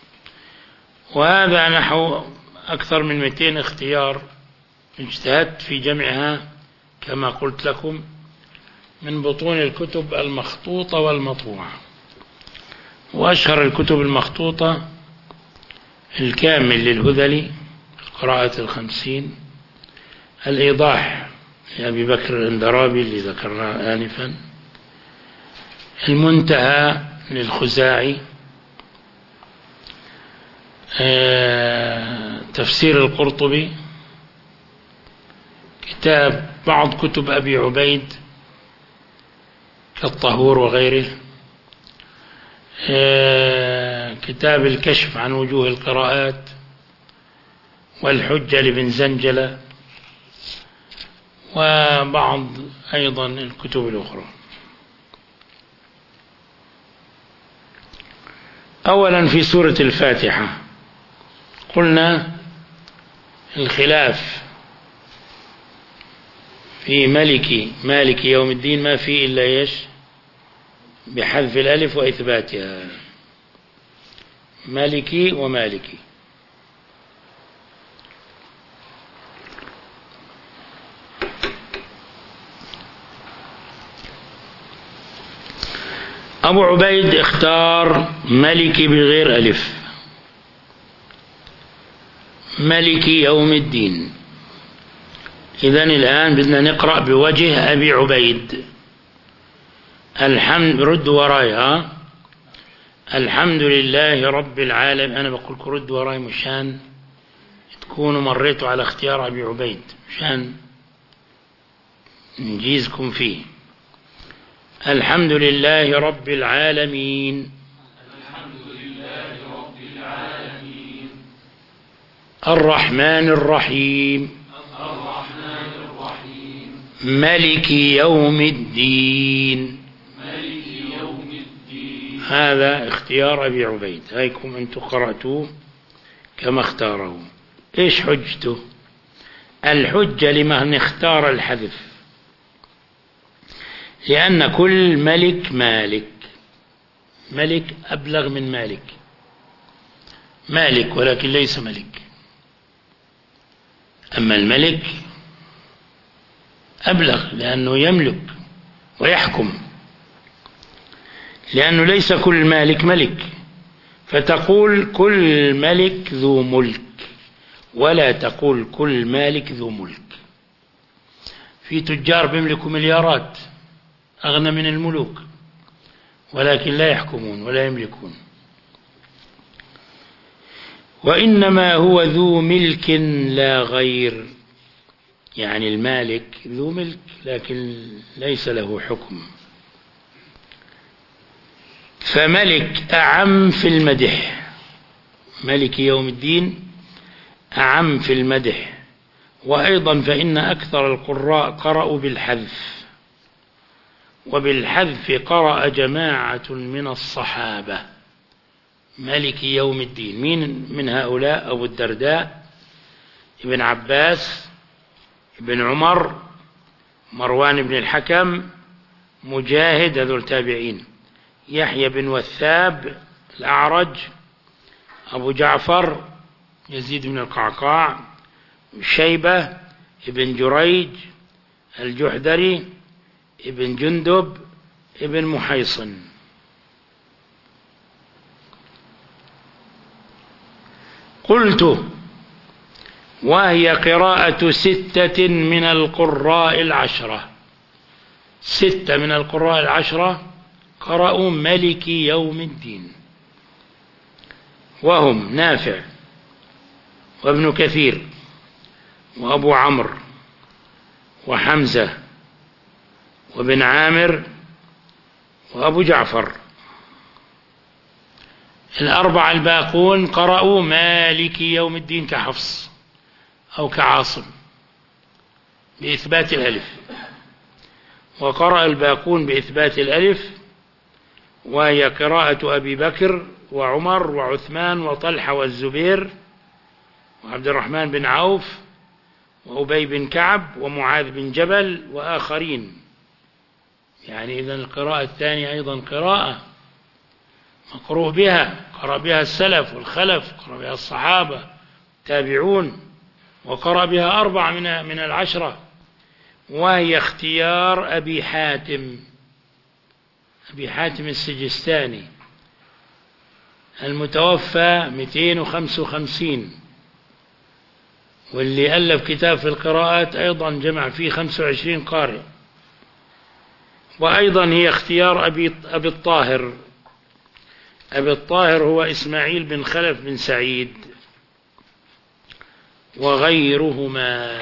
وهذا نحو أكثر من مئتين اختيار اجتهدت في جمعها كما قلت لكم من بطون الكتب المخطوطة والمطبوعة. وأشهر الكتب المخطوطة الكامل للهذلي قراءة الخمسين، الإيضاح لأبي بكر الأندرابي اللي ذكرناه آنفا، المنتهى للخزاعي، تفسير القرطبي، كتاب بعض كتب أبي عبيد كالطهور وغيره، كتاب الكشف عن وجوه القراءات، والحجة لابن زنجلة، وبعض أيضا الكتب الأخرى. أولا في سورة الفاتحة قلنا الخلاف في ملكي مالك يوم الدين ما في إلا إيش؟ بحذف الألف وإثباتها، مالكي ومالكي. أبو عبيد اختار ملكي بغير ألف، ملكي يوم الدين. إذن الآن بدنا نقرأ بوجه أبي عبيد. الحمد، رد وراي ها. الحمد لله رب العالمين. أنا بقول لكم رد وراي مشان تكونوا مريتوا على اختيار أبي عبيد، مشان نجيزكم فيه. الحمد لله رب العالمين. الحمد لله رب العالمين. الرحمن الرحيم. الرحمن الرحيم. ملك يوم الدين. ملك يوم الدين. هذا اختيار أبي عبيد، هيكم أنتم قرأتوه كما اختاره. إيش حجته؟ الحجة لمن اختار الحذف لأن كل ملك مالك، ملك أبلغ من مالك، مالك ولكن ليس ملك. أما الملك أبلغ لأنه يملك ويحكم، لأنه ليس كل مالك ملك، فتقول كل ملك ذو ملك ولا تقول كل مالك ذو ملك. في تجار بيملكوا مليارات أغنى من الملوك ولكن لا يحكمون ولا يملكون. وإنما هو ذو ملك لا غير، يعني المالك ذو ملك لكن ليس له حكم. فملك أعم في المدح، ملك يوم الدين أعم في المدح. وأيضا فإن أكثر القراء قرأوا بالحذف، وبالحذف قرأ جماعة من الصحابة ملك يوم الدين. مين من هؤلاء؟ أبو الدرداء، ابن عباس، ابن عمر، مروان بن الحكم، مجاهد، هذول التابعين، يحيى بن وثاب، الأعرج، أبو جعفر يزيد بن القعقاع، شيبة ابن جريج الجحدري، ابن جندب، ابن محيصن. قلت وهي قراءة ستة من القراء العشرة، ستة من القراء العشرة قرأوا ملك يوم الدين، وهم نافع وابن كثير وأبو عمرو وحمزة وابن عامر وأبو جعفر. الأربعة الباقون قرأوا مالك يوم الدين كحفص أو كعاصم بإثبات الألف، وقرأ الباقون بإثبات الألف، وهي قراءة أبي بكر وعمر وعثمان وطلحة والزبير وعبد الرحمن بن عوف وأبي بن كعب ومعاذ بن جبل وآخرين. يعني إذن القراءة الثانية أيضا قراءة مقروء بها، قرأ بها السلف والخلف، قرأ بها الصحابة تابعون، وقرأ بها أربعة من من العشرة، وهي اختيار أبي حاتم، أبي حاتم السجستاني المتوفى مئتين وخمسة وخمسين، واللي ألف كتاب في القراءات أيضا جمع فيه خمسة وعشرين قارئ. وأيضا هي اختيار أبي, أبي الطاهر، أبي الطاهر هو إسماعيل بن خلف بن سعيد وغيرهما.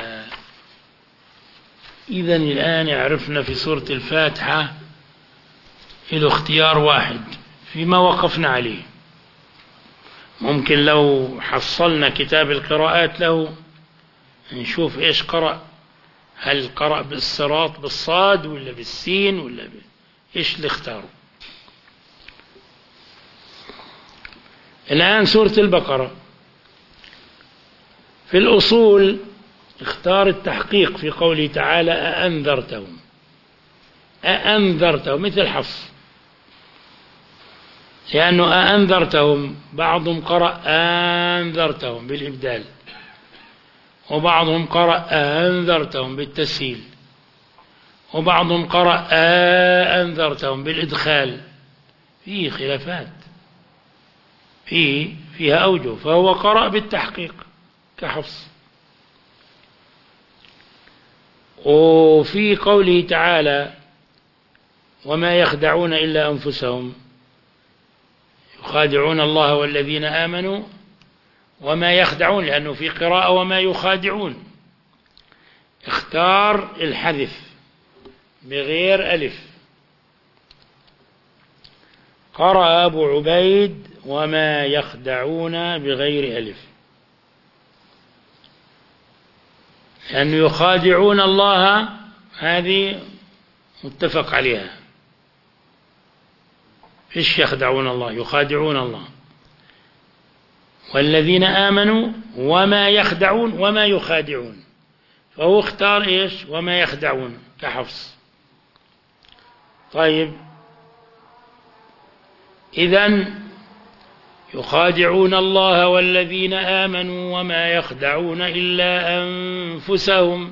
إذن الآن عرفنا في سورة الفاتحة له اختيار واحد فيما وقفنا عليه. ممكن لو حصلنا كتاب القراءات له نشوف إيش قرأ، هل قرأ بالصراط بالصاد ولا بالسين ولا ب... إيش اللي اختاره. الآن سورة البقرة في الأصول اختار التحقيق في قوله تعالى أأنذرتهم، أأنذرتهم مثل حفص، لأنه أأنذرتهم بعضهم قرأ أنذرتهم بالإبدال، وبعضهم قرأ أنذرتهم بالتسهيل، وبعضهم قرأ أنذرتهم بالإدخال. فيه خلافات، فيه فيها أوجه، فهو قرأ بالتحقيق كحفص. وفي قوله تعالى وما يخدعون إلا أنفسهم يخادعون الله والذين آمنوا، وما يخدعون لأنه في قراءة وما يخادعون، اختار الحذف بغير ألف. قرأ أبو عبيد وما يخدعون بغير ألف، لأنه يخادعون الله هذه متفق عليها. إيش يخدعون الله؟ يخادعون الله. والذين آمنوا وما يخدعون وما يخادعون، فهو اختار إيش؟ وما يخدعون كحفص. طيب إذن يخادعون الله والذين آمنوا وما يخدعون إلا أنفسهم.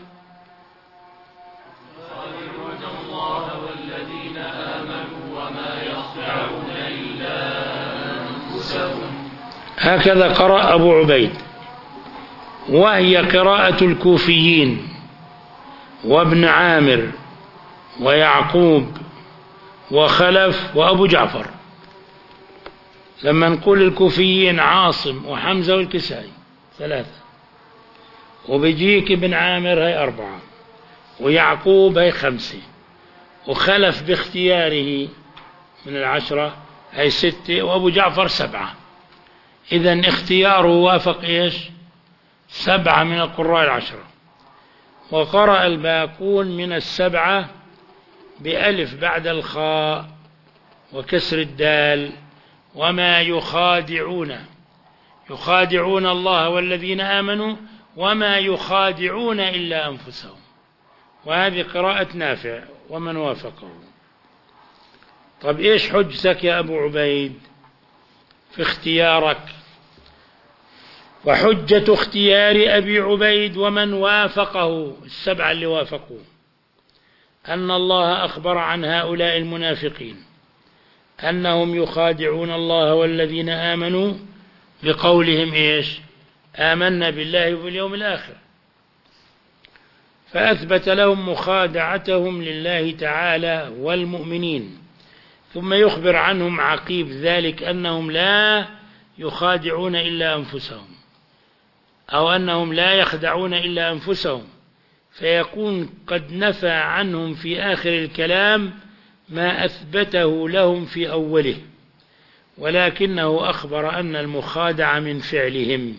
يخادعون الله والذين آمنوا وما يخدعون إلا أنفسهم. هكذا قرأ أبو عبيد، وهي قراءة الكوفيين وابن عامر ويعقوب وخلف وأبو جعفر. لما نقول الكوفيين عاصم وحمزة والكسائي ثلاثة، وبيجيك ابن عامر هي أربعة، ويعقوب هي خمسة، وخلف باختياره من العشرة هي ستة، وأبو جعفر سبعة. إذن اختياره وافق إيش؟ سبعة من القراء العشرة. وقرأ الباقون من السبعة بألف بعد الخاء وكسر الدال، وما يخادعون، يخادعون الله والذين آمنوا وما يخادعون إلا أنفسهم. وهذه قراءة نافع ومن وافقه. طب إيش حجتك يا أبو عبيد في اختيارك؟ وحجة اختيار أبي عبيد ومن وافقه، السبعة اللي وافقوه، أن الله أخبر عن هؤلاء المنافقين أنهم يخادعون الله والذين آمنوا بقولهم إيش؟ آمنا بالله وباليوم الآخر، فأثبت لهم مخادعتهم لله تعالى والمؤمنين، ثم يخبر عنهم عقيب ذلك أنهم لا يخادعون إلا أنفسهم، أو أنهم لا يخدعون إلا أنفسهم، فيكون قد نفى عنهم في آخر الكلام ما أثبته لهم في أوله، ولكنه أخبر أن المخادع من فعلهم.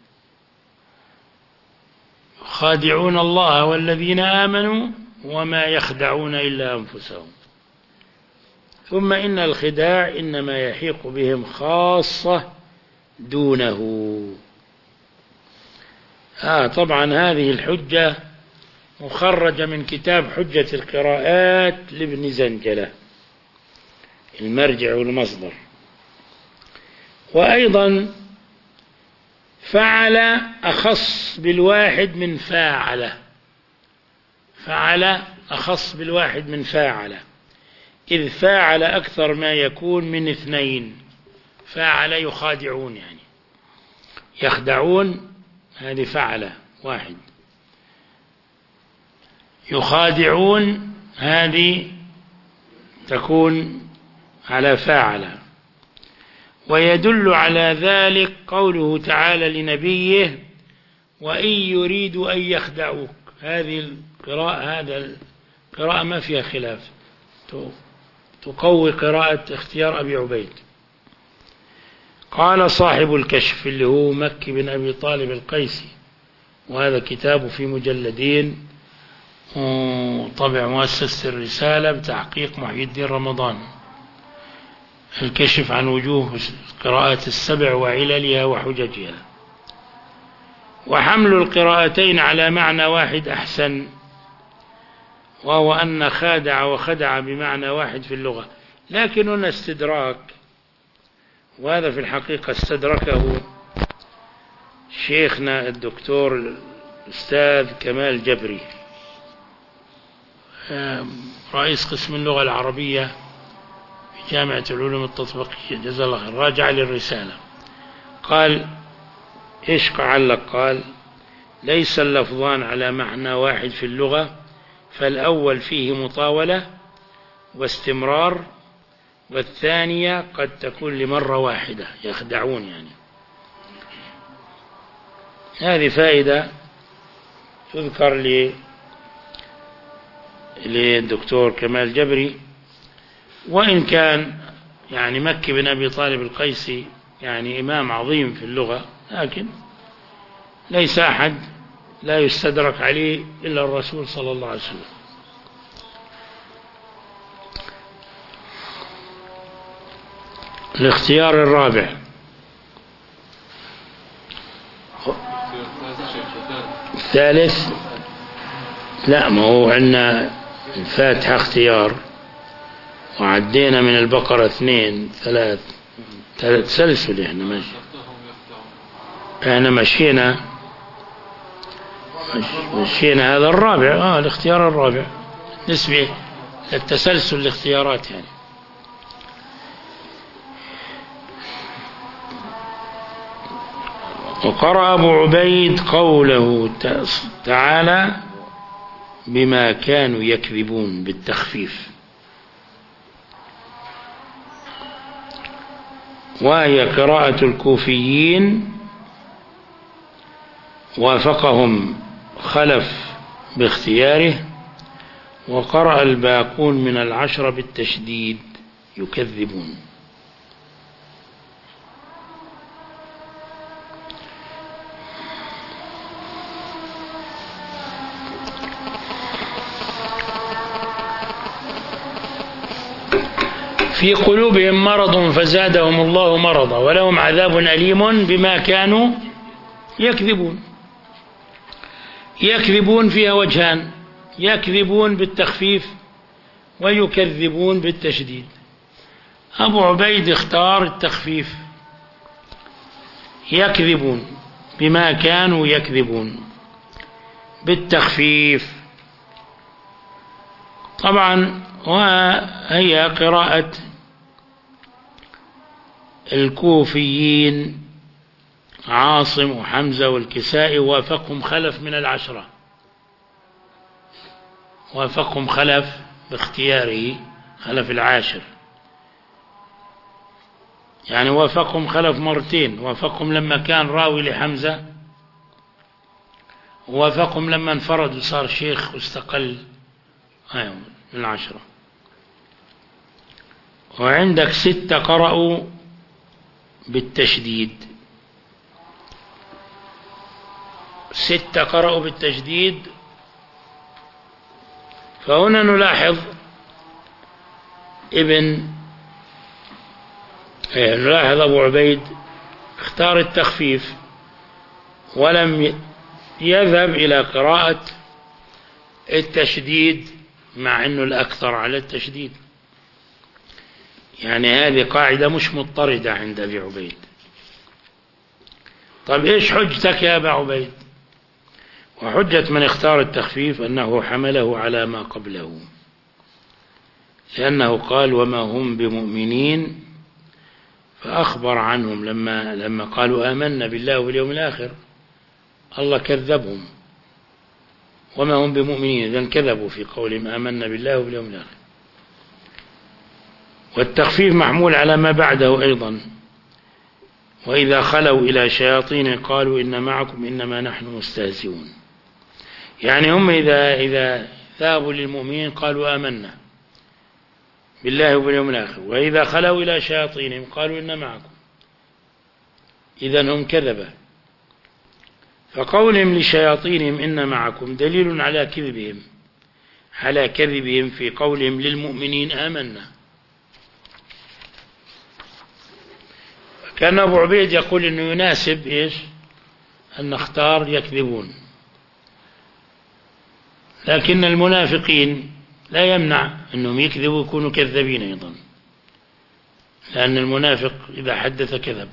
يخادعون الله والذين آمنوا وما يخدعون إلا أنفسهم. ثم إن الخداع إنما يحيق بهم خاصة دونه. آه طبعا هذه الحجة مخرجة من كتاب حجة القراءات لابن زنجلة، المرجع والمصدر. وأيضا فعل أخص بالواحد من فاعل، فعل أخص بالواحد من فاعل، إذ فاعل أكثر ما يكون من اثنين. فاعل يخادعون يعني يخدعون، هذه فعل واحد. يخادعون هذه تكون على فاعل. ويدل على ذلك قوله تعالى لنبيه وإن يريدوا أن يخدعوك. هذه القراءة، هذا القراءة ما فيها خلاف، تقوي قراءة اختيار أبي عبيد. قال صاحب الكشف اللي هو مكي بن أبي طالب القيسي، وهذا كتابه في مجلدين، طبع مؤسسة الرسالة بتحقيق محي الدين رمضان، الكشف عن وجوه قراءات السبع وعللها وحججها. وحمل القراءتين على معنى واحد أحسن، وهو أن خادع وخدع بمعنى واحد في اللغة. لكن هنا استدراك، وهذا في الحقيقة استدركه شيخنا الدكتور الأستاذ كمال جبري، رئيس قسم اللغة العربية في جامعة العلوم التطبيقية، جزاه الله خير، راجع للرسالة. قال إيش علق؟ قال ليس اللفظان على معنى واحد في اللغة، فالأول فيه مطاولة واستمرار، والثانية قد تكون لمرة واحدة، يخدعون يعني. هذه فائدة تذكر لي للدكتور كمال جبري. وإن كان يعني مكي بن أبي طالب القيسي يعني إمام عظيم في اللغة، لكن ليس أحد لا يستدرك عليه إلا الرسول صلى الله عليه وسلم. الاختيار الرابع. الثالث لا، ما هو عندنا الفاتحة اختيار، وعدينا من البقرة اثنين ثلاث ثلاث سلسل. احنا ماشي احنا مشينا مشينا هذا الرابع، اه الاختيار الرابع نسبة للتسلسل الاختيارات يعني. وقرأ أبو عبيد قوله تعالى بما كانوا يكذبون بالتخفيف، وهي قراءة الكوفيين، وافقهم خلف باختياره، وقرأ الباقون من العشرة بالتشديد يكذبون. في قلوبهم مرض فزادهم الله مرضا ولهم عذاب أليم بما كانوا يكذبون. يكذبون فيها وجهان، يكذبون بالتخفيف ويكذبون بالتشديد. أبو عبيد اختار التخفيف، يكذبون بما كانوا يكذبون بالتخفيف. طبعا وهي قراءة الكوفيين عاصم وحمزة والكسائي، وافقهم خلف من العشرة، وافقهم خلف باختياره خلف العاشر، يعني وافقهم خلف مرتين، وافقهم لما كان راوي لحمزة، ووافقهم لما انفرد وصار شيخ واستقل أيوة من العشرة. وعندك ستة قرأوا بالتشديد، ستة قرأوا بالتشديد. فهنا نلاحظ ابن نلاحظ أبو عبيد اختار التخفيف ولم يذهب إلى قراءة التشديد، مع أنه الأكثر على التشديد. يعني هذه قاعدة مش مضطردة عند أبي عبيد. طيب إيش حجتك يا أبا عبيد؟ وحجة من اختار التخفيف أنه حمله على ما قبله، لأنه قال وما هم بمؤمنين، فأخبر عنهم لما لما قالوا آمنا بالله واليوم الآخر الله كذبهم، وما هم بمؤمنين، إذن كذبوا في قولهم آمنا بالله واليوم الآخر. والتخفيف محمول على ما بعده أيضا، وإذا خلوا إلى شياطين قالوا إن معكم إنما نحن مستهزئون. يعني هم إذا إذا ذهبوا للمؤمنين قالوا آمنا بالله واليوم الآخر، وإذا خلوا إلى شياطينهم قالوا إن معكم، إذن هم كذبة. فقولهم لشياطينهم إن معكم دليل على كذبهم على كذبهم في قولهم للمؤمنين آمنا. كان أبو عبيد يقول إنه يناسب إيش أن نختار يكذبون، لكن المنافقين لا يمنع أنهم يكذبوا يكونوا كذابين أيضا، لأن المنافق إذا حدث كذب.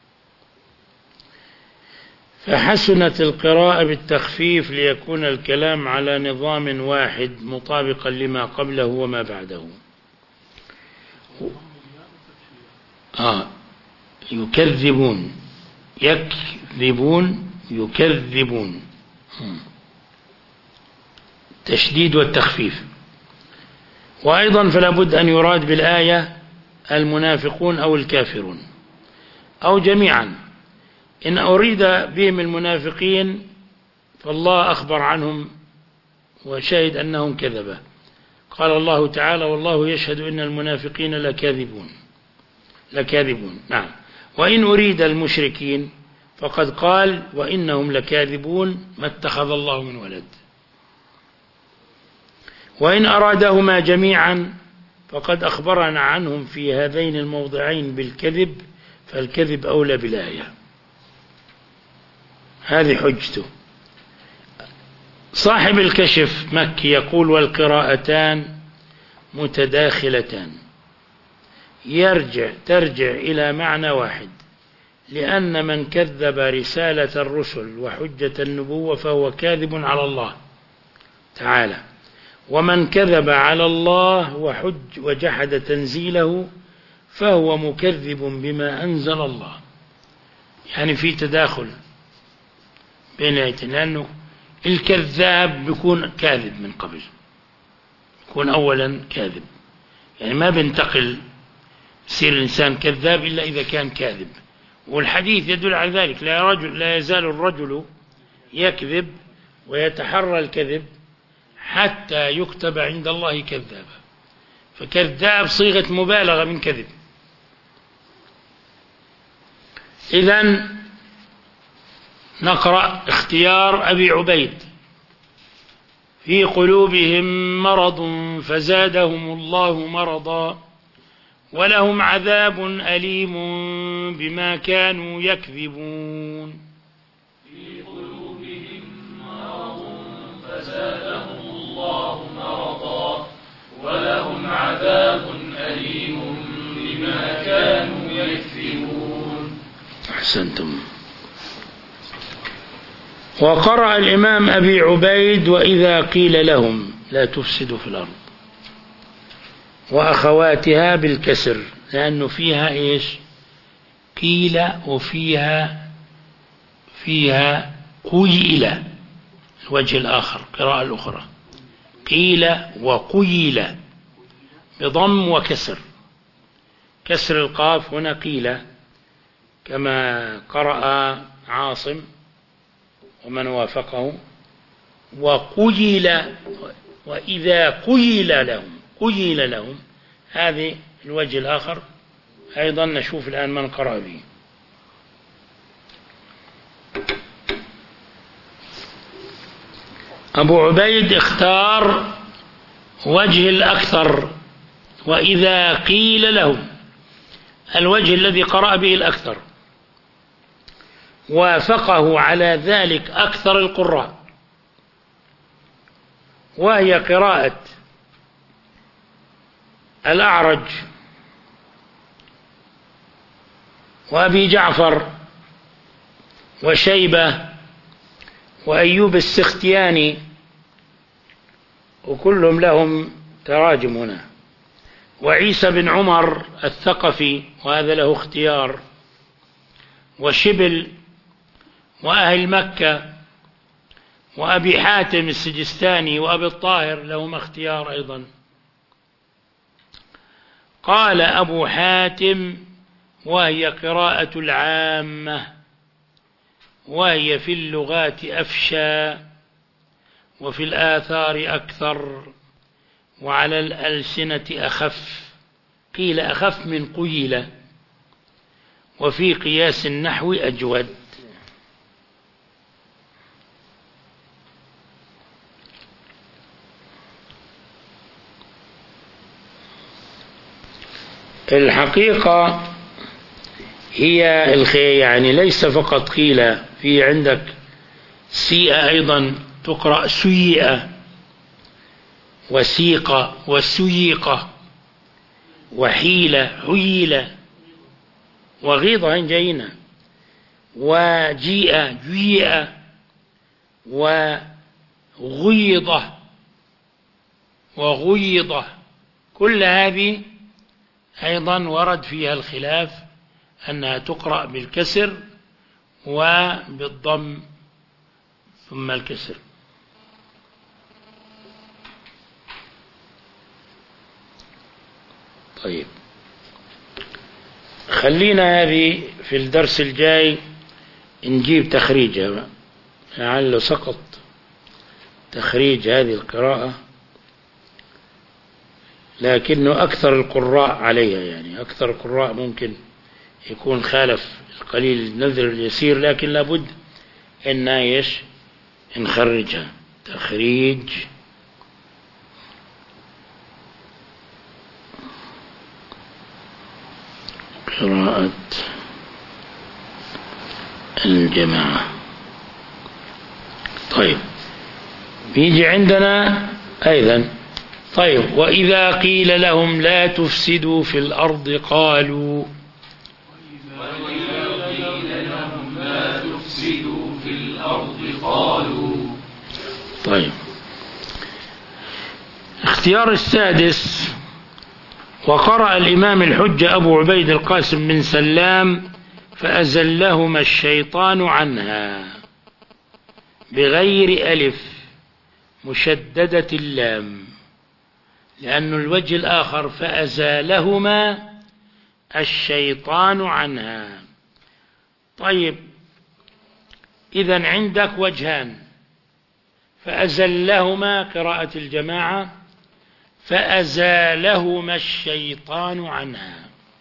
فحسنت القراءة بالتخفيف ليكون الكلام على نظام واحد مطابقا لما قبله وما بعده. آه يكذبون يكذبون يكذبون، تشديد والتخفيف. وأيضا فلا بد أن يراد بالآية المنافقون أو الكافرون أو جميعا. إن أريد بهم المنافقين فالله أخبر عنهم وشهد أنهم كذبة، قال الله تعالى والله يشهد إن المنافقين لكاذبون لكاذبون نعم. وإن أريد المشركين فقد قال وإنهم لكاذبون ما اتخذ الله من ولد. وإن أرادهما جميعا فقد أخبرنا عنهم في هذين الموضعين بالكذب، فالكذب أولى بالآية. هذه حجته. صاحب الكشف مكي يقول: والقراءتان متداخلتان، يرجع ترجع إلى معنى واحد، لأن من كذب رسالة الرسل وحجة النبوة فهو كاذب على الله تعالى، ومن كذب على الله وحج وجحد تنزيله فهو مكذب بما أنزل الله. يعني في تداخل بين الاثنين، لأنه الكذاب بيكون كاذب من قبل، يكون أولا كاذب، يعني ما بينتقل يصير الإنسان كذاب إلا إذا كان كاذب، والحديث يدل على ذلك: لا, رجل لا يزال الرجل يكذب ويتحرى الكذب حتى يكتب عند الله كذابا. فكذاب صيغة مبالغة من كذب. إذن نقرأ اختيار أبي عبيد: في قلوبهم مرض فزادهم الله مرضا ولهم عذاب أليم بما كانوا يكذبون. في قلوبهم مرض فزادهم الله مرضا ولهم عذاب أليم بما كانوا يكذبون. أحسنتم. وقرأ الإمام أبي عبيد: وإذا قيل لهم لا تفسدوا في الأرض، وأخواتها بالكسر، لأنه فيها إيش؟ قيل، وفيها فيها قيل، الوجه الآخر قراءة الأخرى قيل وقيل بضم وكسر، كسر القاف هنا قيل كما قرأ عاصم ومن وافقه، وقيل وإذا قيل لهم قيل لهم، هذه الوجه الآخر أيضا نشوف الآن من قرأ به. أبو عبيد اختار وجه الأكثر: وإذا قيل لهم، الوجه الذي قرأ به الأكثر، وافقه على ذلك أكثر القراء، وهي قراءة الأعرج وأبي جعفر وشيبة وأيوب السختياني، وكلهم لهم تراجم هنا، وعيسى بن عمر الثقفي وهذا له اختيار، وشبل وأهل مكة وأبي حاتم السجستاني وأبي الطاهر لهم اختيار أيضا. قال أبو حاتم: وهي قراءة العامة، وهي في اللغات أفشى وفي الآثار أكثر وعلى الألسنة أخف، قيل أخف من قيل، وفي قياس النحو أجود. الحقيقة هي الخير، يعني ليس فقط قيل، في عندك سيئة أيضا تقرأ سيئة، وسيقة وسيقة، وحيلة حيلة، وغيضة جينة، وجيئة جيئة، وغيضة وغيضة، كل هذه أيضا ورد فيها الخلاف أنها تقرأ بالكسر وبالضم ثم الكسر. طيب، خلينا هذه في الدرس الجاي نجيب تخريجها، لعله سقط تخريج هذه القراءة، لكنه أكثر القراء عليها، يعني أكثر القراء ممكن يكون خالف القليل النذر اليسير، لكن لابد أن إيش نخرجها. تخريج قراءة الجماعة. طيب بيجي عندنا أيضا طيب وإذا قيل لهم لا تفسدوا في الأرض قالوا وإذا قيل لهم لا تفسدوا في الأرض قالوا. طيب اختيار السادس وقرأ الإمام الحجة أبو عبيد القاسم بن سلام فأزلهما الشيطان عنها بغير ألف مشددة اللام، لأن الوجه الآخر فأزالهما الشيطان عنها. طيب إذن عندك وجهان، فأزلهما قراءة الجماعة، فأزالهما الشيطان عنها،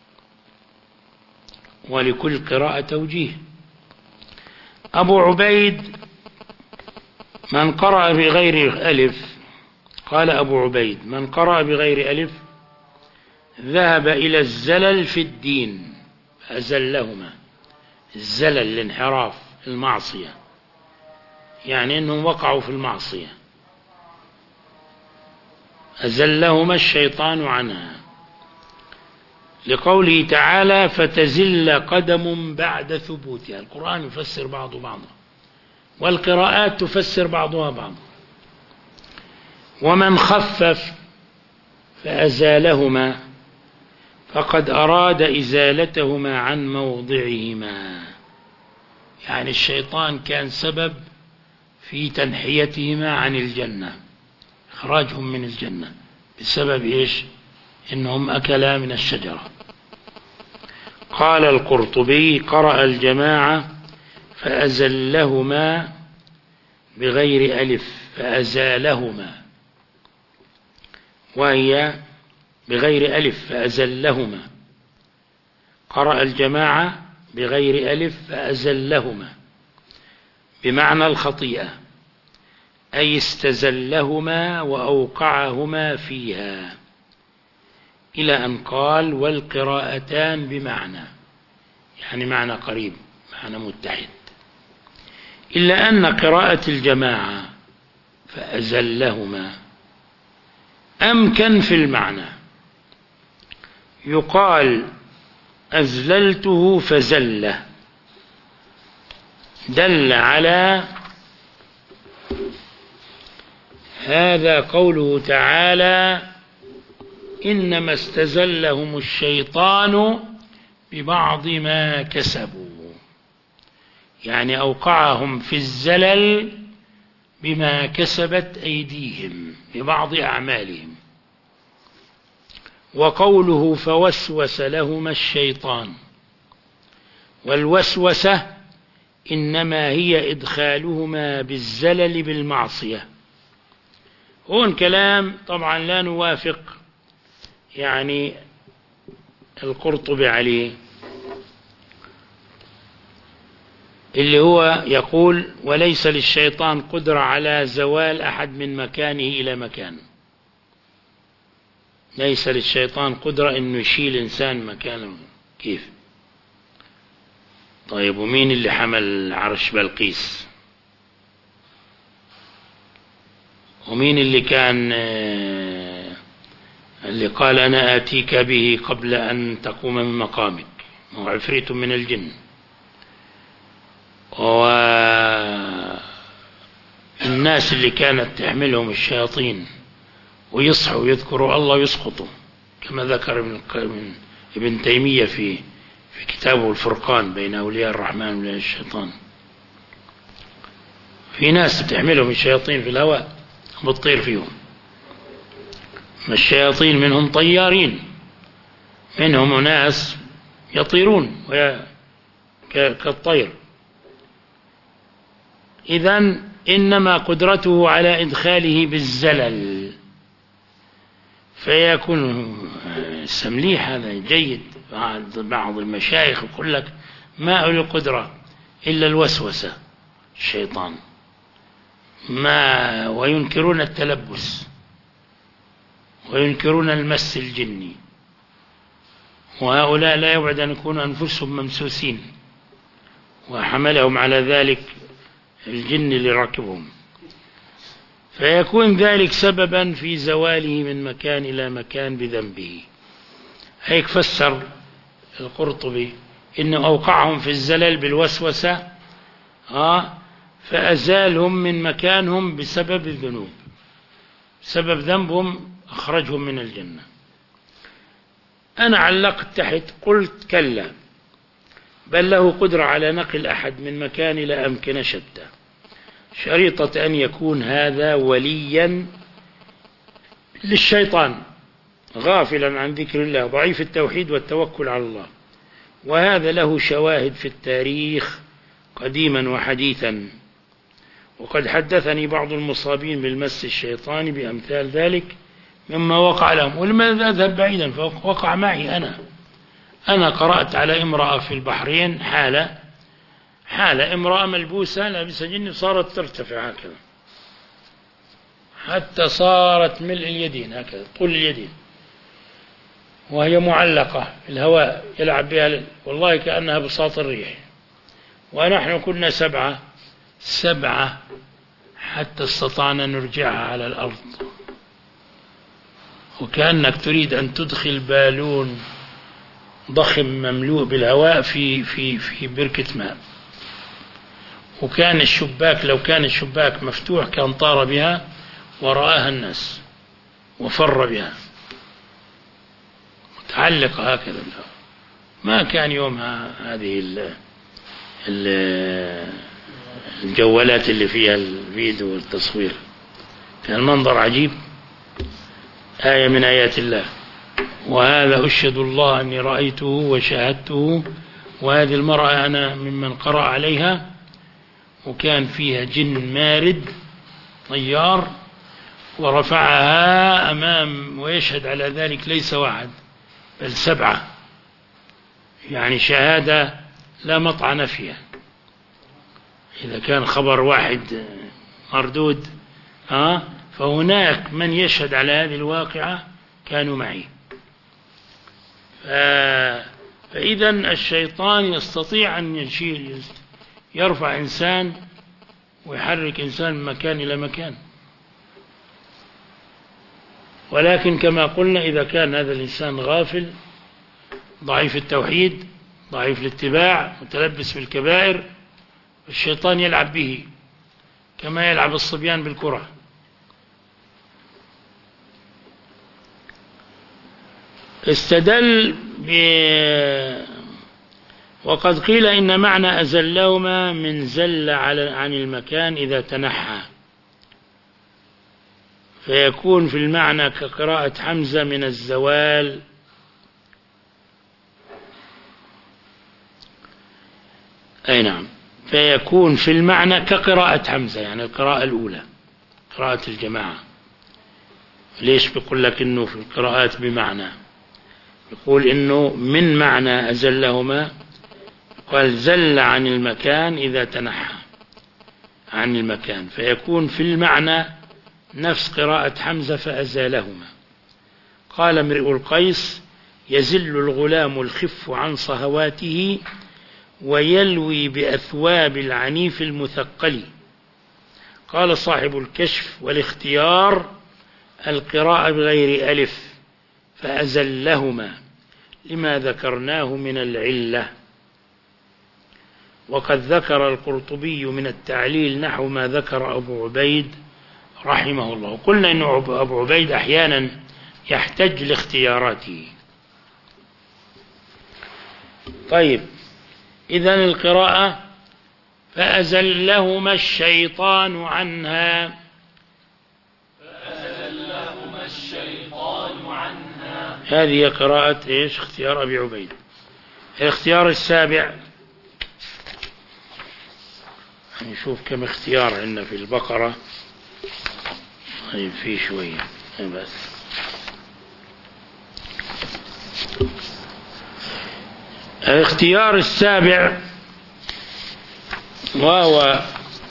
ولكل قراءة توجيه. أبو عبيد من قرأ بغير ألف، قال أبو عبيد من قرأ بغير ألف ذهب إلى الزلل في الدين فأزلهما. الزلل الانحراف المعصية، يعني أنهم وقعوا في المعصية، أزلهما الشيطان عنها، لقوله تعالى فتزل قدم بعد ثبوتها. القرآن يفسر بعضه بعضا، والقراءات تفسر بعضها بعضا. ومن خفف فأزالهما فقد أراد إزالتهما عن موضعهما، يعني الشيطان كان سبب في تنحيتهما عن الجنة، إخراجهم من الجنة بسبب إيش؟ إنهم أكلا من الشجرة. قال القرطبي قرأ الجماعة فأزلهما بغير ألف فأزالهما، وهي بغير ألف فأزلهما. قرأ الجماعة بغير ألف فأزلهما بمعنى الخطيئة، أي استزلهما وأوقعهما فيها، إلى أن قال والقراءتان بمعنى، يعني معنى قريب، معنى متحد، إلا أن قراءة الجماعة فأزلهما أمكن في المعنى. يقال أزللته فزله، دل على هذا قوله تعالى إنما استزلهم الشيطان ببعض ما كسبوا، يعني أوقعهم في الزلل بما كسبت أيديهم ببعض أعمالهم. وقوله فوسوس لهما الشيطان، والوسوسة إنما هي إدخالهما بالزلل بالمعصية. هون كلام طبعا لا نوافق يعني القرطبي عليه، اللي هو يقول وليس للشيطان قدرة على زوال أحد من مكانه إلى مكان. ليس للشيطان قدرة إنه يشيل إنسان مكانه. كيف؟ طيب ومين اللي حمل عرش بلقيس؟ ومين اللي كان اللي قال أنا آتيك به قبل أن تقوم من مقامك؟ هو عفريت من الجن. والناس اللي كانت تحملهم الشياطين ويصحوا ويذكروا الله يسقطوا، كما ذكر ابن, ابن تيمية في في كتابه الفرقان بين أولياء الرحمن وأولياء الشيطان. في ناس تحملهم الشياطين في الهواء وبتطير فيهم. الشياطين منهم طيارين، منهم ناس يطيرون كالطير. إذن إنما قدرته على إدخاله بالزلل، فيكون سمليح هذا جيد. بعض المشايخ يقول لك ما له قدرة إلا الوسوسة الشيطان، ما وينكرون التلبس وينكرون المس الجني وهؤلاء لا يبعد أن يكونوا أنفسهم ممسوسين، وحملهم على ذلك الجن اللي راكبهم، فيكون ذلك سببا في زواله من مكان إلى مكان بذنبه. هيك فسر القرطبي إنه أوقعهم في الزلل بالوسوسة آه فأزالهم من مكانهم بسبب الذنوب، سبب ذنبهم أخرجهم من الجنة. أنا علقت تحت قلت كلا، بل له قدرة على نقل أحد من مكان إلى أمكنة شتى، شريطة أن يكون هذا وليا للشيطان غافلا عن ذكر الله ضعيف التوحيد والتوكل على الله، وهذا له شواهد في التاريخ قديما وحديثا، وقد حدثني بعض المصابين بالمس الشيطاني بأمثال ذلك مما وقع لهم. ولماذا أذهب بعيدا؟ فوقع معي أنا أنا قرأت على امرأة في البحرين حالة حالة امرأة ملبوسة لابسة جن صارت ترتفع هكذا حتى صارت ملء اليدين هكذا طول اليدين، وهي معلقة في الهواء يلعب بها والله كأنها بساط الريح، ونحن كنا سبعة سبعة حتى استطعنا نرجعها على الأرض، وكأنك تريد أن تدخل بالون ضخم مملوء بالهواء في في في بركة ماء، وكان الشباك لو كان الشباك مفتوح كان طار بها ورآها الناس وفر بها متعلقة هكذا. ما كان يومها هذه ال ال الجوالات اللي فيها الفيديو والتصوير، كان المنظر عجيب، آية من آيات الله. وهذا أشهد الله أني رأيته وشاهدته، وهذه المرأة أنا ممن قرأ عليها، وكان فيها جن مارد طيار ورفعها أمام، ويشهد على ذلك ليس واحد بل سبعة، يعني شهادة لا مطعن فيها. إذا كان خبر واحد مردود ها فهناك من يشهد على هذه الواقعة كانوا معي. فإذا الشيطان يستطيع أن يشيل يرفع إنسان ويحرك إنسان من مكان إلى مكان، ولكن كما قلنا إذا كان هذا الإنسان غافل ضعيف التوحيد ضعيف الاتباع متلبس بالكبائر، الشيطان يلعب به كما يلعب الصبيان بالكرة. استدل ب وقد قيل إن معنى أزلهما من زل عن المكان إذا تنحى، فيكون في المعنى كقراءة حمزة من الزوال. أي نعم، فيكون في المعنى كقراءة حمزة، يعني القراءة الأولى قراءة الجماعة. ليش بيقول لك إنه في القراءات بمعنى؟ يقول إنه من معنى أزلهما، قال زل عن المكان إذا تنحى عن المكان، فيكون في المعنى نفس قراءة حمزة فأزالهما. قال امرئ القيس يزل الغلام الخف عن صهواته ويلوي بأثواب العنيف المثقل. قال صاحب الكشف والاختيار القراءة بغير ألف فأزلهما لما ذكرناه من العلة. وقد ذكر القرطبي من التعليل نحو ما ذكر أبو عبيد رحمه الله. قلنا أن أبو عبيد أحيانا يحتج لاختياراته. طيب، إذن القراءة فأزلهما الشيطان عنها فأزلهما الشيطان عنها، هذه قراءة إيش؟ اختيار أبي عبيد. الاختيار السابع نشوف كم اختيار عندنا في البقرة. طيب في شوية بس. الاختيار السابع وهو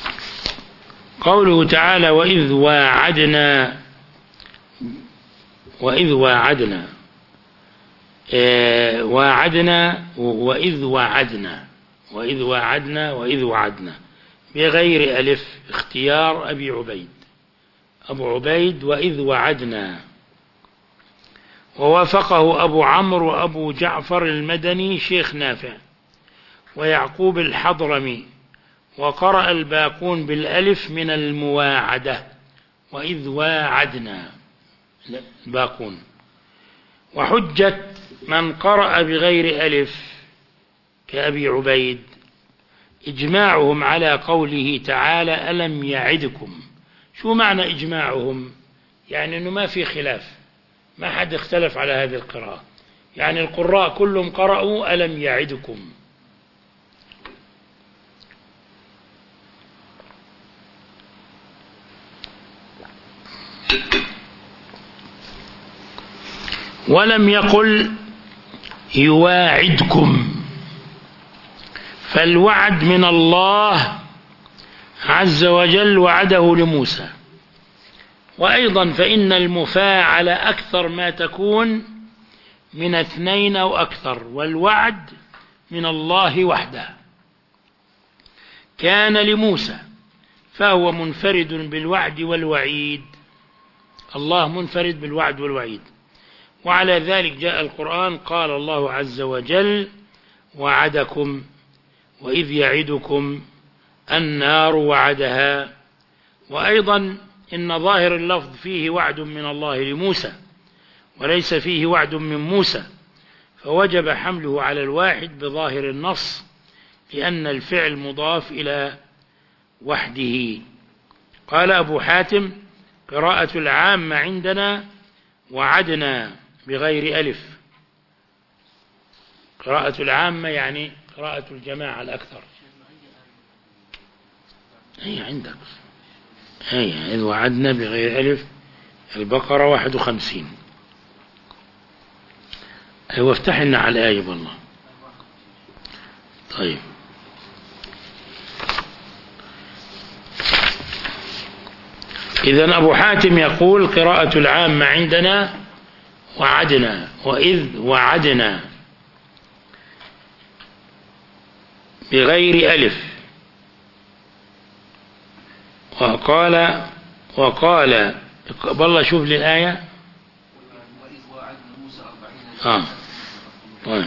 قوله تعالى وإذ واعدنا وإذ واعدنا اه وعدنا وإذ وعدنا وإذ وعدنا وإذ وعدنا بغير ألف، اختيار أبي عبيد. أبو عبيد وإذ وعدنا. ووافقه أبو عمرو وأبو جعفر المدني شيخ نافع ويعقوب الحضرمي، وقرأ الباقون بالألف من المواعدة وإذ واعدنا الباقون. وحجة من قرأ بغير ألف كأبي عبيد إجماعهم على قوله تعالى ألم يعدكم. شو معنى إجماعهم؟ يعني أنه ما في خلاف، ما حد اختلف على هذه القراءة، يعني القراء كلهم قرأوا ألم يعدكم. ولم يقل يواعدكم، فالوعد من الله عز وجل وعده لموسى. وأيضا فإن المفاعل أكثر ما تكون من اثنين أو أكثر، والوعد من الله وحده. كان لموسى فهو منفرد بالوعد والوعيد، الله منفرد بالوعد والوعيد. وعلى ذلك جاء القرآن قال الله عز وجل وعدكم وإذ يعدكم النار وعدها. وأيضا إن ظاهر اللفظ فيه وعد من الله لموسى وليس فيه وعد من موسى، فوجب حمله على الواحد بظاهر النص لأن الفعل مضاف إلى وحده. قال أبو حاتم قراءة العامة عندنا وعدنا بغير ألف. قراءة العامة يعني قراءة الجماعة الأكثر. هي عندك هي إذ وعدنا بغير ألف البقرة واحد وخمسين. أيوة افتح لنا على الآية والله. طيب إذن أبو حاتم يقول قراءة العامة عندنا وعدنا وإذ وعدنا بغير ألف. وقال وقال بالله شوف لي الآية. آه. طيب.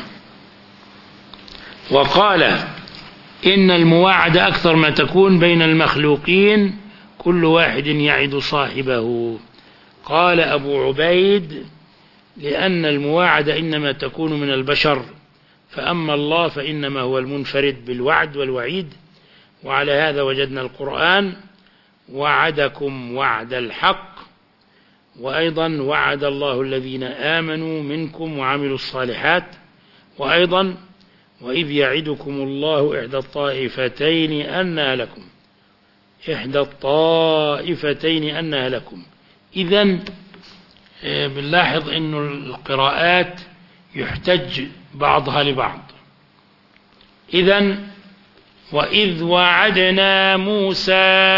وقال إن المواعدة أكثر ما تكون بين المخلوقين كل واحد يعد صاحبه. قال أبو عبيد لأن المواعدة إنما تكون من البشر، فأما الله فإنما هو المنفرد بالوعد والوعيد. وعلى هذا وجدنا القرآن وعدكم وعد الحق، وأيضا وعد الله الذين آمنوا منكم وعملوا الصالحات، وأيضا وإذ يعدكم الله إحدى الطائفتين أنها لكم إحدى الطائفتين أنها لكم. إذن بنلاحظ أن القراءات يحتج بعضها لبعض. إذن وإذ وعدنا موسى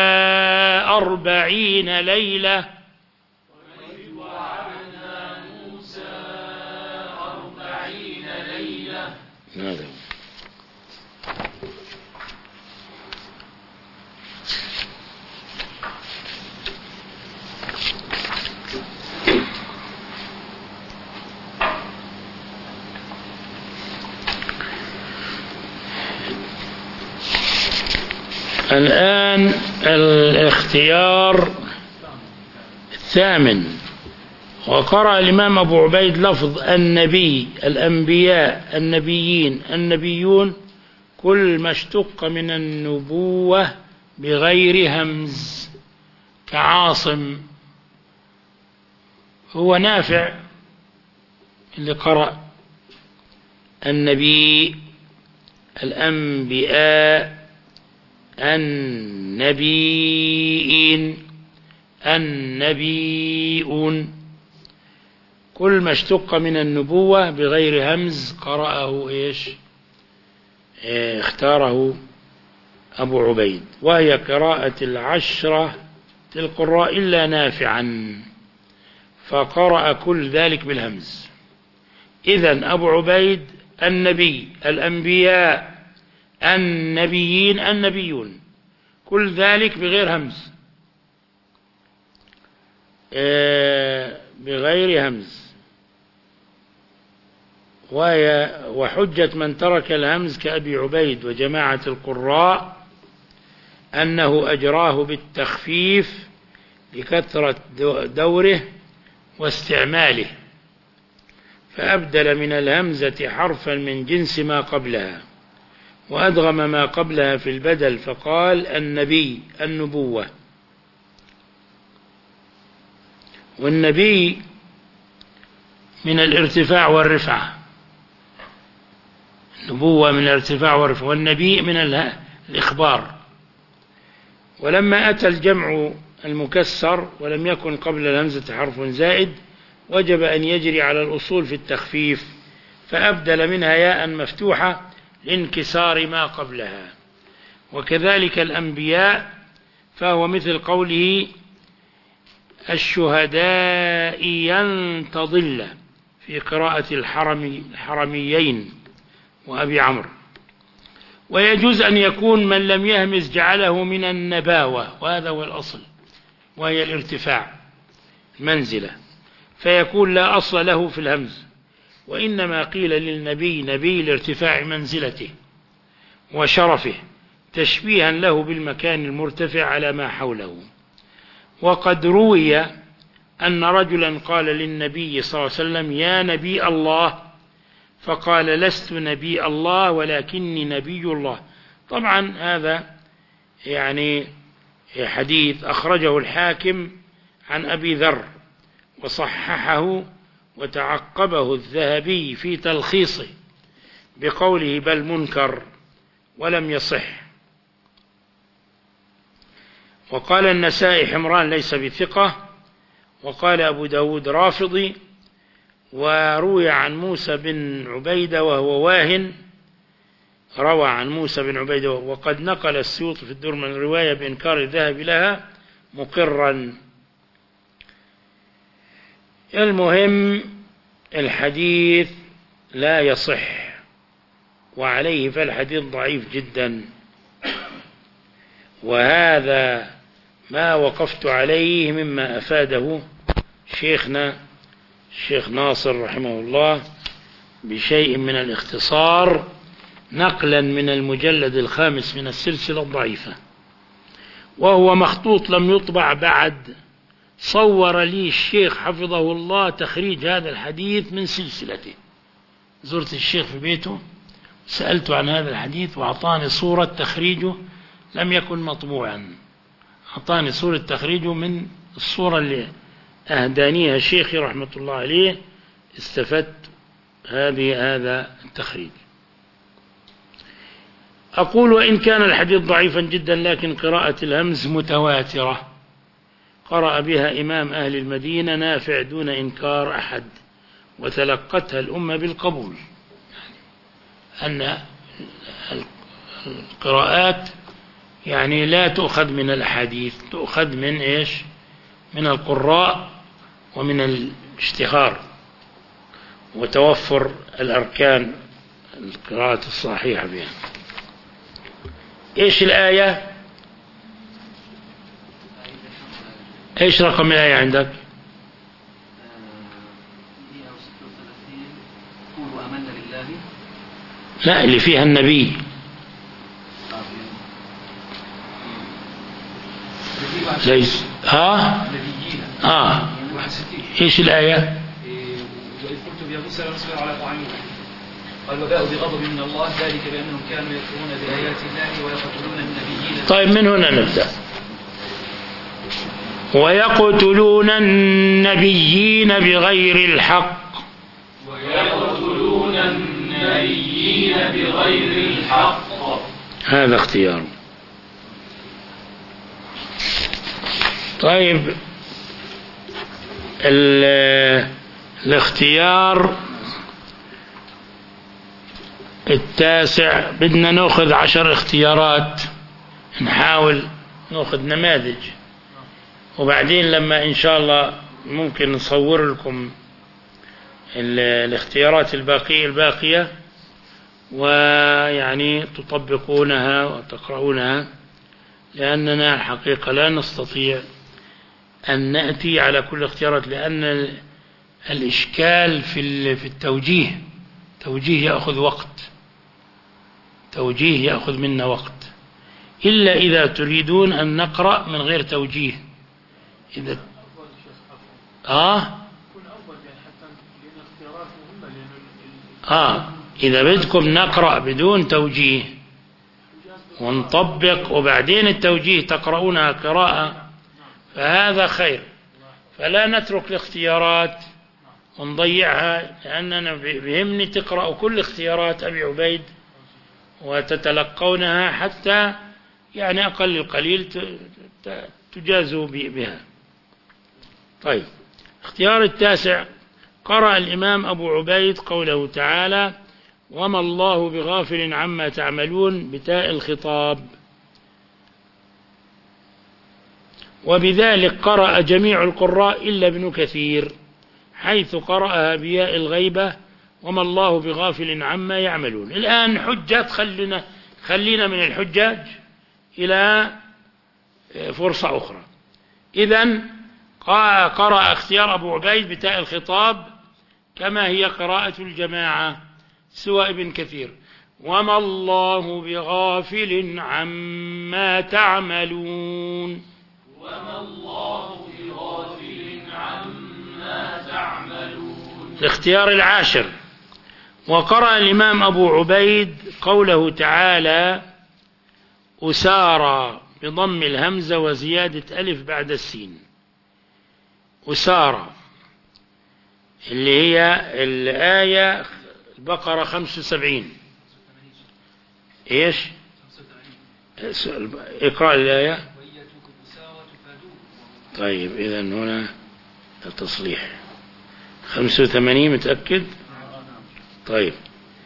أربعين ليلة وإذ وعدنا موسى أربعين ليلة. هذا الآن الاختيار الثامن. وقرأ الإمام أبو عبيد لفظ النبي الأنبياء النبيين النبيون كل ما اشتق من النبوة بغير همز كعاصم. هو نافع اللي قرأ النبي الأنبياء النبيين النبيون كل ما اشتق من النبوة بغير همز قرأه إيش اه اختاره أبو عبيد. وهي قراءة العشرة القراء إلا نافعا، فقرأ كل ذلك بالهمز. إذن أبو عبيد النبي، الأنبياء، النبيين، النبيون، كل ذلك بغير همز، آه بغير همز. وحجة من ترك الهمز كأبي عبيد وجماعة القراء أنه أجراه بالتخفيف لكثرة دوره واستعماله، فأبدل من الهمزة حرفا من جنس ما قبلها، وأدغم ما قبلها في البدل، فقال النبي، النبوة. والنبي من الارتفاع والرفعة، النبوة من الارتفاع والرفعة، والنبي من الإخبار. ولما أتى الجمع المكسر ولم يكن قبل الهمزة حرف زائد، وجب أن يجري على الأصول في التخفيف، فأبدل منها ياء مفتوحة لانكسار ما قبلها. وكذلك الأنبياء، فهو مثل قوله الشهداء ينتظل في قراءة الحرمي الحرميين وأبي عمرو. ويجوز أن يكون من لم يهمز جعله من النباوة، وهذا هو الأصل، وهي الارتفاع منزلة، فيكون لا أصل له في الهمز، وإنما قيل للنبي نبي لارتفاع منزلته وشرفه، تشبيها له بالمكان المرتفع على ما حوله. وقد روي أن رجلا قال للنبي صلى الله عليه وسلم يا نبي الله، فقال لست نبي الله ولكني نبي الله. طبعا هذا يعني حديث أخرجه الحاكم عن أبي ذر وصححه، وتعقبه الذهبي في تلخيصه بقوله بل منكر ولم يصح. وقال النسائي حمران ليس بثقة، وقال أبو داود رافضي. وروي عن موسى بن عبيدة وهو واهن، روى عن موسى بن عبيدة، وقد نقل السيوطي في الدر من الرواية بإنكار الذهب لها مقرا. المهم الحديث لا يصح، وعليه فالحديث ضعيف جدا، وهذا ما وقفت عليه مما أفاده شيخنا الشيخ ناصر رحمه الله بشيء من الاختصار، نقلا من المجلد الخامس من السلسلة الضعيفة، وهو مخطوط لم يطبع بعد. صور لي الشيخ حفظه الله تخريج هذا الحديث من سلسلته، زرت الشيخ في بيته سألته عن هذا الحديث وأعطاني صورة تخريجه، لم يكن مطبوعا، أعطاني صورة تخريجه من الصورة اللي أهدانيها شيخي رحمة الله عليه، استفدت هذه هذا التخريج. أقول وإن كان الحديث ضعيفا جدا، لكن قراءة الهمز متواترة، قرأ بها إمام أهل المدينة نافع دون إنكار أحد، وتلقتها الأمة بالقبول، أن القراءات يعني لا تؤخذ من الأحاديث، تؤخذ من إيش؟ من القراء ومن الاشتهار وتوفر الأركان القراءة الصحيحة بها. إيش الآية؟ إيش رقم الآية عندك؟ قولوا آمنا بالله. لا، اللي فيها النبي. ليس ها آه إيش الآية؟ وإذ قلت يا موسى لا نصبر على طعام واحد قال وباءوا بغضب من الله ذلك بأنهم كانوا يكفرون بآيات الله ويقتلون النبيين. طيب من هنا نبدأ. ويقتلون النبيين بغير الحق. ويقتلون النبيين بغير الحق. هذا اختيار. طيب الاختيار التاسع، بدنا نأخذ عشر اختيارات، نحاول نأخذ نماذج، وبعدين لما إن شاء الله ممكن نصور لكم الاختيارات الباقية الباقية ويعني تطبقونها وتقرؤونها، لأننا الحقيقة لا نستطيع أن نأتي على كل اختيارات، لأن الإشكال في في التوجيه توجيه يأخذ وقت، توجيه يأخذ منا وقت، إلا إذا تريدون أن نقرأ من غير توجيه. إذا آه آه إذا بدكم نقرأ بدون توجيه ونطبق وبعدين التوجيه تقرؤونها قراءة فهذا خير، فلا نترك الاختيارات ونضيعها، لأننا بهمني تقرأوا كل اختيارات أبي عبيد وتتلقونها حتى يعني أقل القليل تجازوا بها. طيب، اختيار التاسع: قرأ الإمام أبو عبيد قوله تعالى: وما الله بغافل عما تعملون بتاء الخطاب. وبذلك قرأ جميع القراء إلا ابن كثير، حيث قرأها بياء الغيبة: وما الله بغافل عما يعملون. الآن حجات، خلينا خلينا من الحجاج إلى فرصة أخرى. إذن قرأ اختيار أبو عبيد بتاء الخطاب كما هي قراءة الجماعة سوى ابن كثير: وما الله بغافل عما تعملون. وما الله بغافل عما تعملون. الاختيار العاشر: وقرأ الإمام أبو عبيد قوله تعالى: أسارى بضم الهمزة وزيادة ألف بعد السين. أسارى اللي هي الآية البقرة خمسة وسبعين. إيش؟ اقرأ الآية. طيب، إذن هنا التصليح خمسة وثمانين، متأكد؟ طيب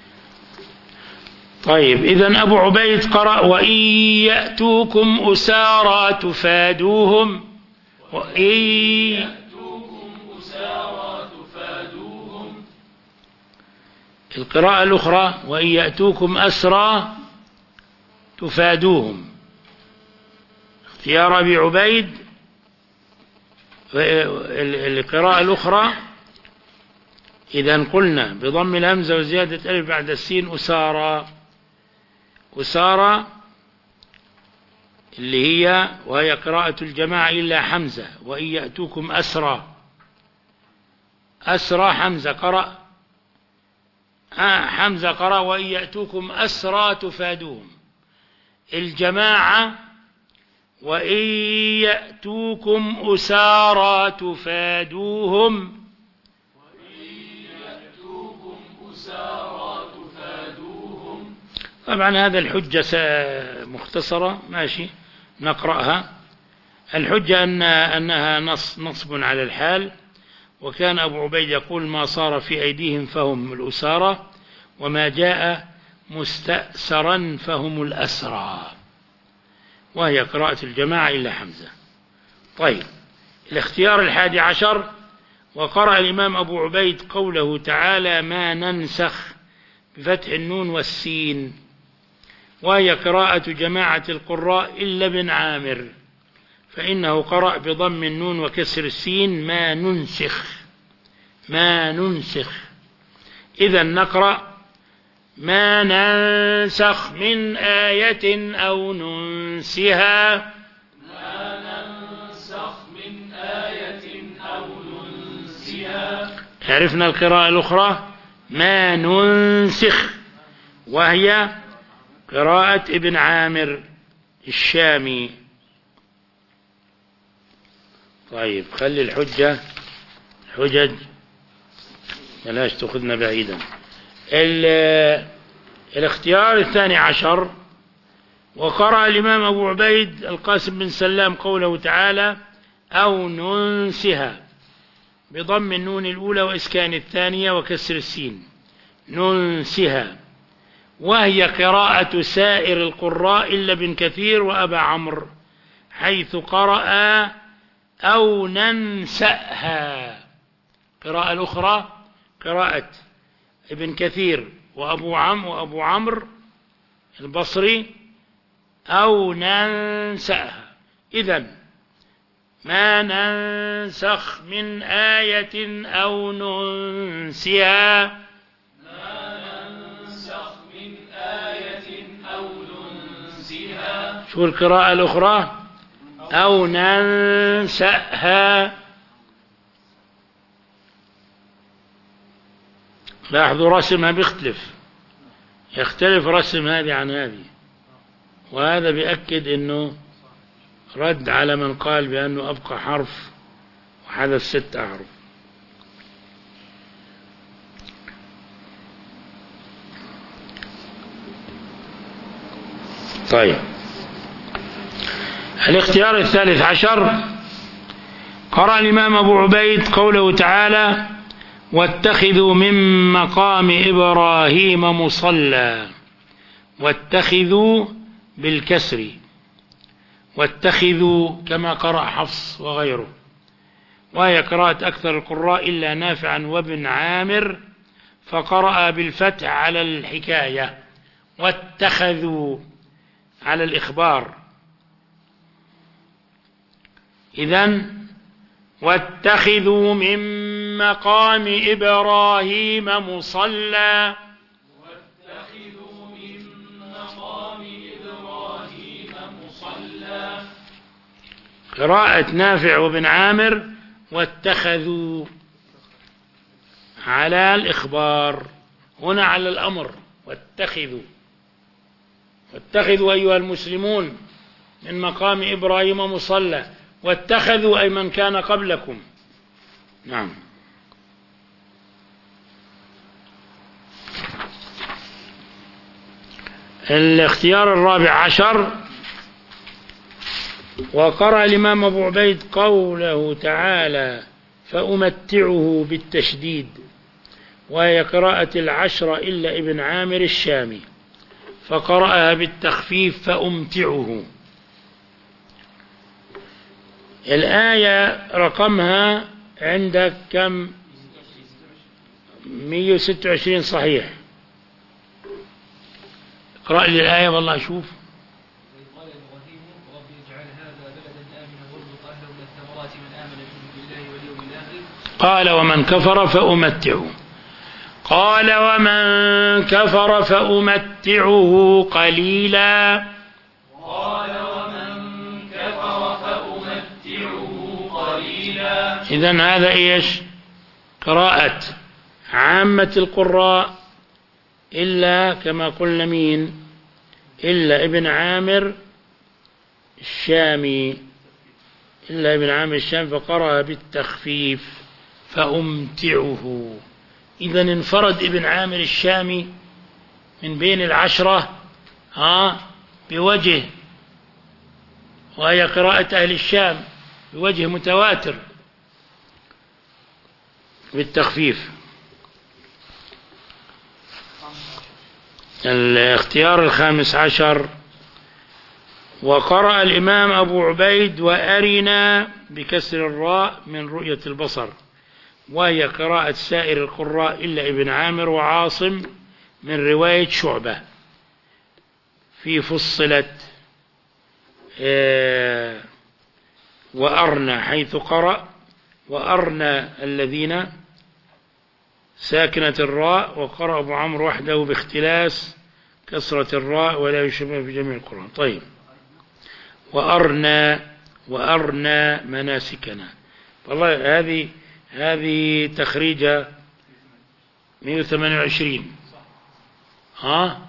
طيب إذن أبو عبيد قرأ: وإن يأتوكم أسارى تفادوهم. وإن يأتوكم أسارى تفادوهم. القراءة الأخرى: وإن يأتوكم أسرى تفادوهم. اختيار أبي عبيد. القراءة الأخرى إذن قلنا بضم الهمزة وزيادة ألف بعد السين: أسارى. أسارى اللي هي وهي قراءة الجماعة إلا حمزة: وإن يأتوكم أسرى. أسرى حمزة قرأ آه حمزة قرأ: وإن يأتوكم أسرى تفادوهم. الجماعة: وإن يأتوكم أسارى تفادوهم. طبعا هذا الحجة مختصرة، ماشي نقرأها. الحجة أن أنها نص نصب على الحال، وكان أبو عبيد يقول: ما صار في أيديهم فهم الأسارى، وما جاء مستأسرا فهم الأسرى، وهي قراءة الجماعة إلا حمزة. طيب، الاختيار الحادي عشر: وقرأ الإمام أبو عبيد قوله تعالى: ما ننسخ بفتح النون والسين، وهي قراءة جماعة القراء إلا ابن عامر، فإنه قرأ بضم النون وكسر السين: ما ننسخ. ما ننسخ. إذن نقرأ: ما ننسخ من آية أو ننسها. ما ننسخ من آية أو ننسها. عرفنا القراءة الأخرى: ما ننسخ، وهي قراءة ابن عامر الشامي. طيب، خلي الحجة الحجج بلاش تأخذنا بعيدا. الاختيار الثاني عشر: وقرأ الإمام أبو عبيد القاسم بن سلام قوله تعالى: أو ننسها، بضم النون الأولى وإسكان الثانية وكسر السين: ننسها، وهي قراءة سائر القراء إلا ابن كثير وأبا عمرو، حيث قرأ: أو ننسأها. قراءة الأخرى: قراءة ابن كثير وأبو عم وأبو عمرو البصري أو ننسأها. إذن ما ننسخ من آية أو ننسها ما ننسخ من آية أو ننسها. شو القراءة الأخرى؟ أو ننسأها. لاحظوا رسمها بيختلف، يختلف رسم هذه عن هذه، وهذا بيأكد أنه رد على من قال بأنه أبقى حرف وحدث ست أحرف. طيب، الاختيار الثالث عشر، قرأ الإمام أبو عبيد قوله تعالى: واتخذوا من مقام إبراهيم مصلى. واتخذوا بالكسر، واتخذوا كما قرأ حفص وغيره، وهي قراءة أكثر القراء إلا نافعا وابن عامر، فقرأ بالفتح على الحكاية، واتخذوا على الإخبار. إذن واتخذوا من مقام إبراهيم مصلى. واتخذوا من مقام إبراهيم مصلى. قراءة نافع وابن عامر واتخذوا على الإخبار، هنا على الأمر. واتخذوا واتخذوا أيها المسلمون من مقام إبراهيم مصلى. واتخذوا أي من كان قبلكم. نعم. الاختيار الرابع عشر، وقرأ الإمام أبو عبيد قوله تعالى: فأمتعه بالتشديد، وهي قراءة العشرة إلا ابن عامر الشامي، فقرأها بالتخفيف فأمتعه. الآية رقمها عندك كم؟ مئة وستة وعشرين صحيح. اقرأ لي الآية والله أشوف. قال إبراهيم: رب اجعل هذا بلدا آمنا وارزق أهله من الثمرات من آمن بالله واليوم الآخر. قال ومن كفر فأمتعه. قال ومن كفر فأمتعه قليلا. قال ومن كفر فأمتعه قليلا. إذن هذا إيش؟ قراءة عامة القراء إلا كما قلنا مين؟ إلا ابن عامر الشامي، إلا ابن عامر الشامي فقرأ بالتخفيف فأمتعه. إذن انفرد ابن عامر الشامي من بين العشرة ها بوجه، وهي قراءة أهل الشام بوجه متواتر بالتخفيف. الاختيار الخامس عشر، وقرأ الإمام أبو عبيد وأرنا بكسر الراء من رؤية البصر، وهي قراءة سائر القراء إلا ابن عامر وعاصم من رواية شعبة في فصلت اه وأرنا، حيث قرأ وأرنا الذين ساكنة الراء، وقرأ أبو عمرو وحده باختلاس كسرة الراء ولا يشبه في جميع القرآن. طيب، وأرنا وأرنا مناسكنا. والله هذه هذه تخريجة مئة وثمانية وعشرين. ها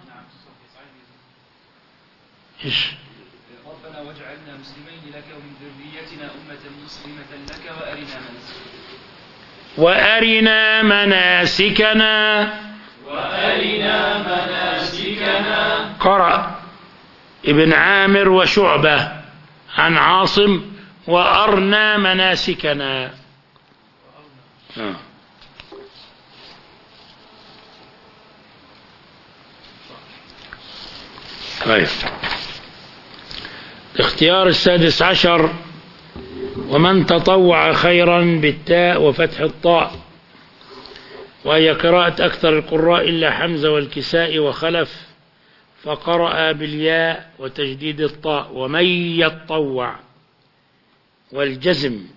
إيش؟ ربنا واجعلنا مسلمين لك ومن ذريتنا أمة مسلمة لك وأرنا مناسكنا. وأرنا مناسكنا. وأرنا مناسكنا. قرأ ابن عامر وشعبة عن عاصم وأرنا مناسكنا. آه. طيب، الاختيار السادس عشر، ومن تطوع خيرا بالتاء وفتح الطاء، وهي قراءة أكثر القراء إلا حمزة والكسائي وخلف، فقرأ بالياء وتجديد الطاء ومن يتطوع والجزم،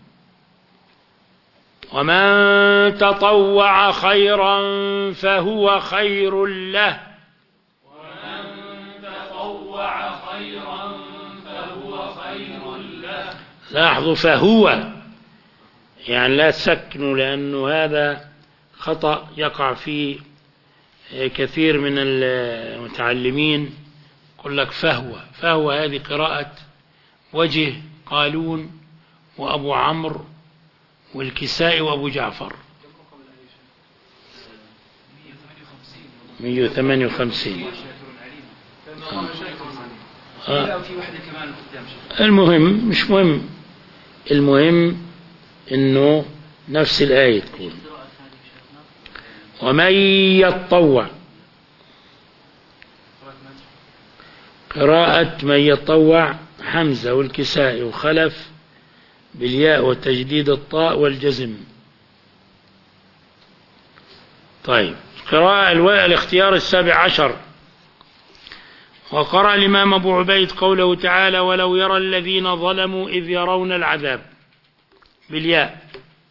ومن تطوع خيرا فهو خير له، ومن تطوع خيرا فهو خير له. لاحظوا فهو، يعني لا تسكنوا، لأنه هذا خطأ يقع فيه كثير من المتعلمين. يقول لك فهو، فهو هذه قراءة وجه قالون وأبو عمرو والكسائي وأبو جعفر مئة وثمانية وخمسين. آه. المهم مش مهم، المهم إنه نفس الآية تكون ومن يتطوع. قراءة من يتطوع حمزة والكسائي وخلف بالياء وتجديد الطاء والجزم. طيب، قراءة الاختيار السابع عشر. وقرأ الإمام أبو عبيد قوله تعالى ولو يرى الذين ظلموا إذ يرون العذاب بالياء،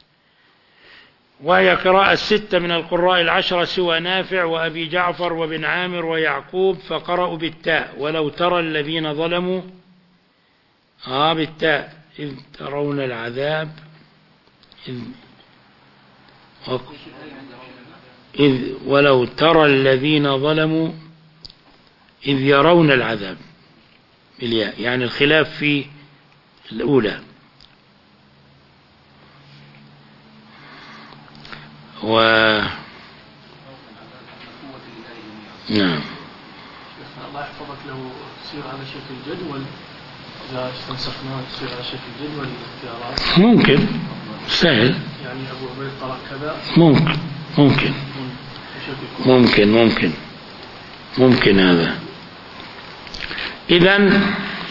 وهي قراءة ستة من القراء العشرة سوى نافع وأبي جعفر وابن عامر ويعقوب، فقرأوا بالتاء ولو ترى الذين ظلموا آه بالتاء إذ ترون العذاب إذ, إذ ولو ترى الذين ظلموا إذ يرون العذاب بالياء، يعني الخلاف في الأولى. و نعم الله يحفظك، له تصير على شكل جدول، إذا استنسخناه تصير على شكل جدول الاختيارات. ممكن سهل، يعني أبو عبيد قرأ كذا، ممكن ممكن ممكن ممكن ممكن هذا. إذن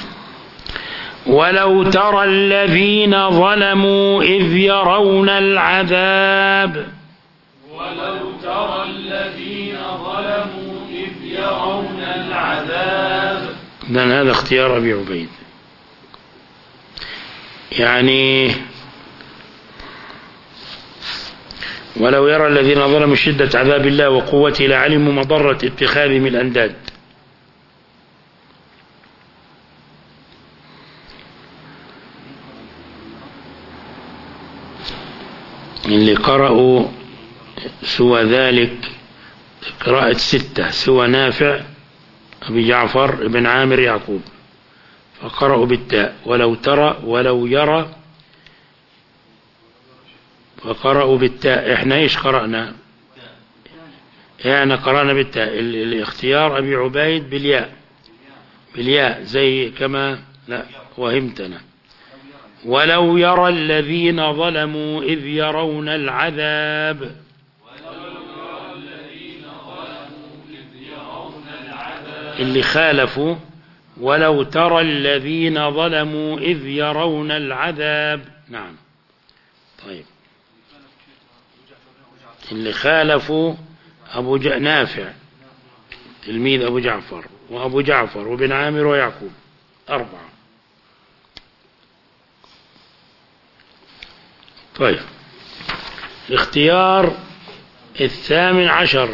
ولو ترى الذين ظلموا إذ يرون العذاب، ولو ترى الذين ظلموا إذ يرون العذاب. إذن هذا اختيار أبي عبيد، يعني ولو يرى الذين ظلموا شدة عذاب الله وقوته لعلموا مضرة اتخاذهم الأنداد. اللي قرأوا سوى ذلك قراءة ستة سوى نافع أبي جعفر ابن عامر يعقوب، فقرأوا بالتاء ولو ترى ولو يرى، فقرأوا بالتاء. احنا ايش قرأنا؟ احنا قرأنا بالتاء. الاختيار أبي عبيد بالياء، بالياء زي كما لا وهمتنا. ولو يرى الذين ظلموا إذ يرون العذاب، اللي خالفوا ولو ترى الذين ظلموا إذ يرون العذاب. نعم. طيب، اللي خالفوا أبو ج... نافع تلميذ أبو جعفر وأبو جعفر وابن عامر ويعقوب، أربعة. طيب، الاختيار الثامن عشر.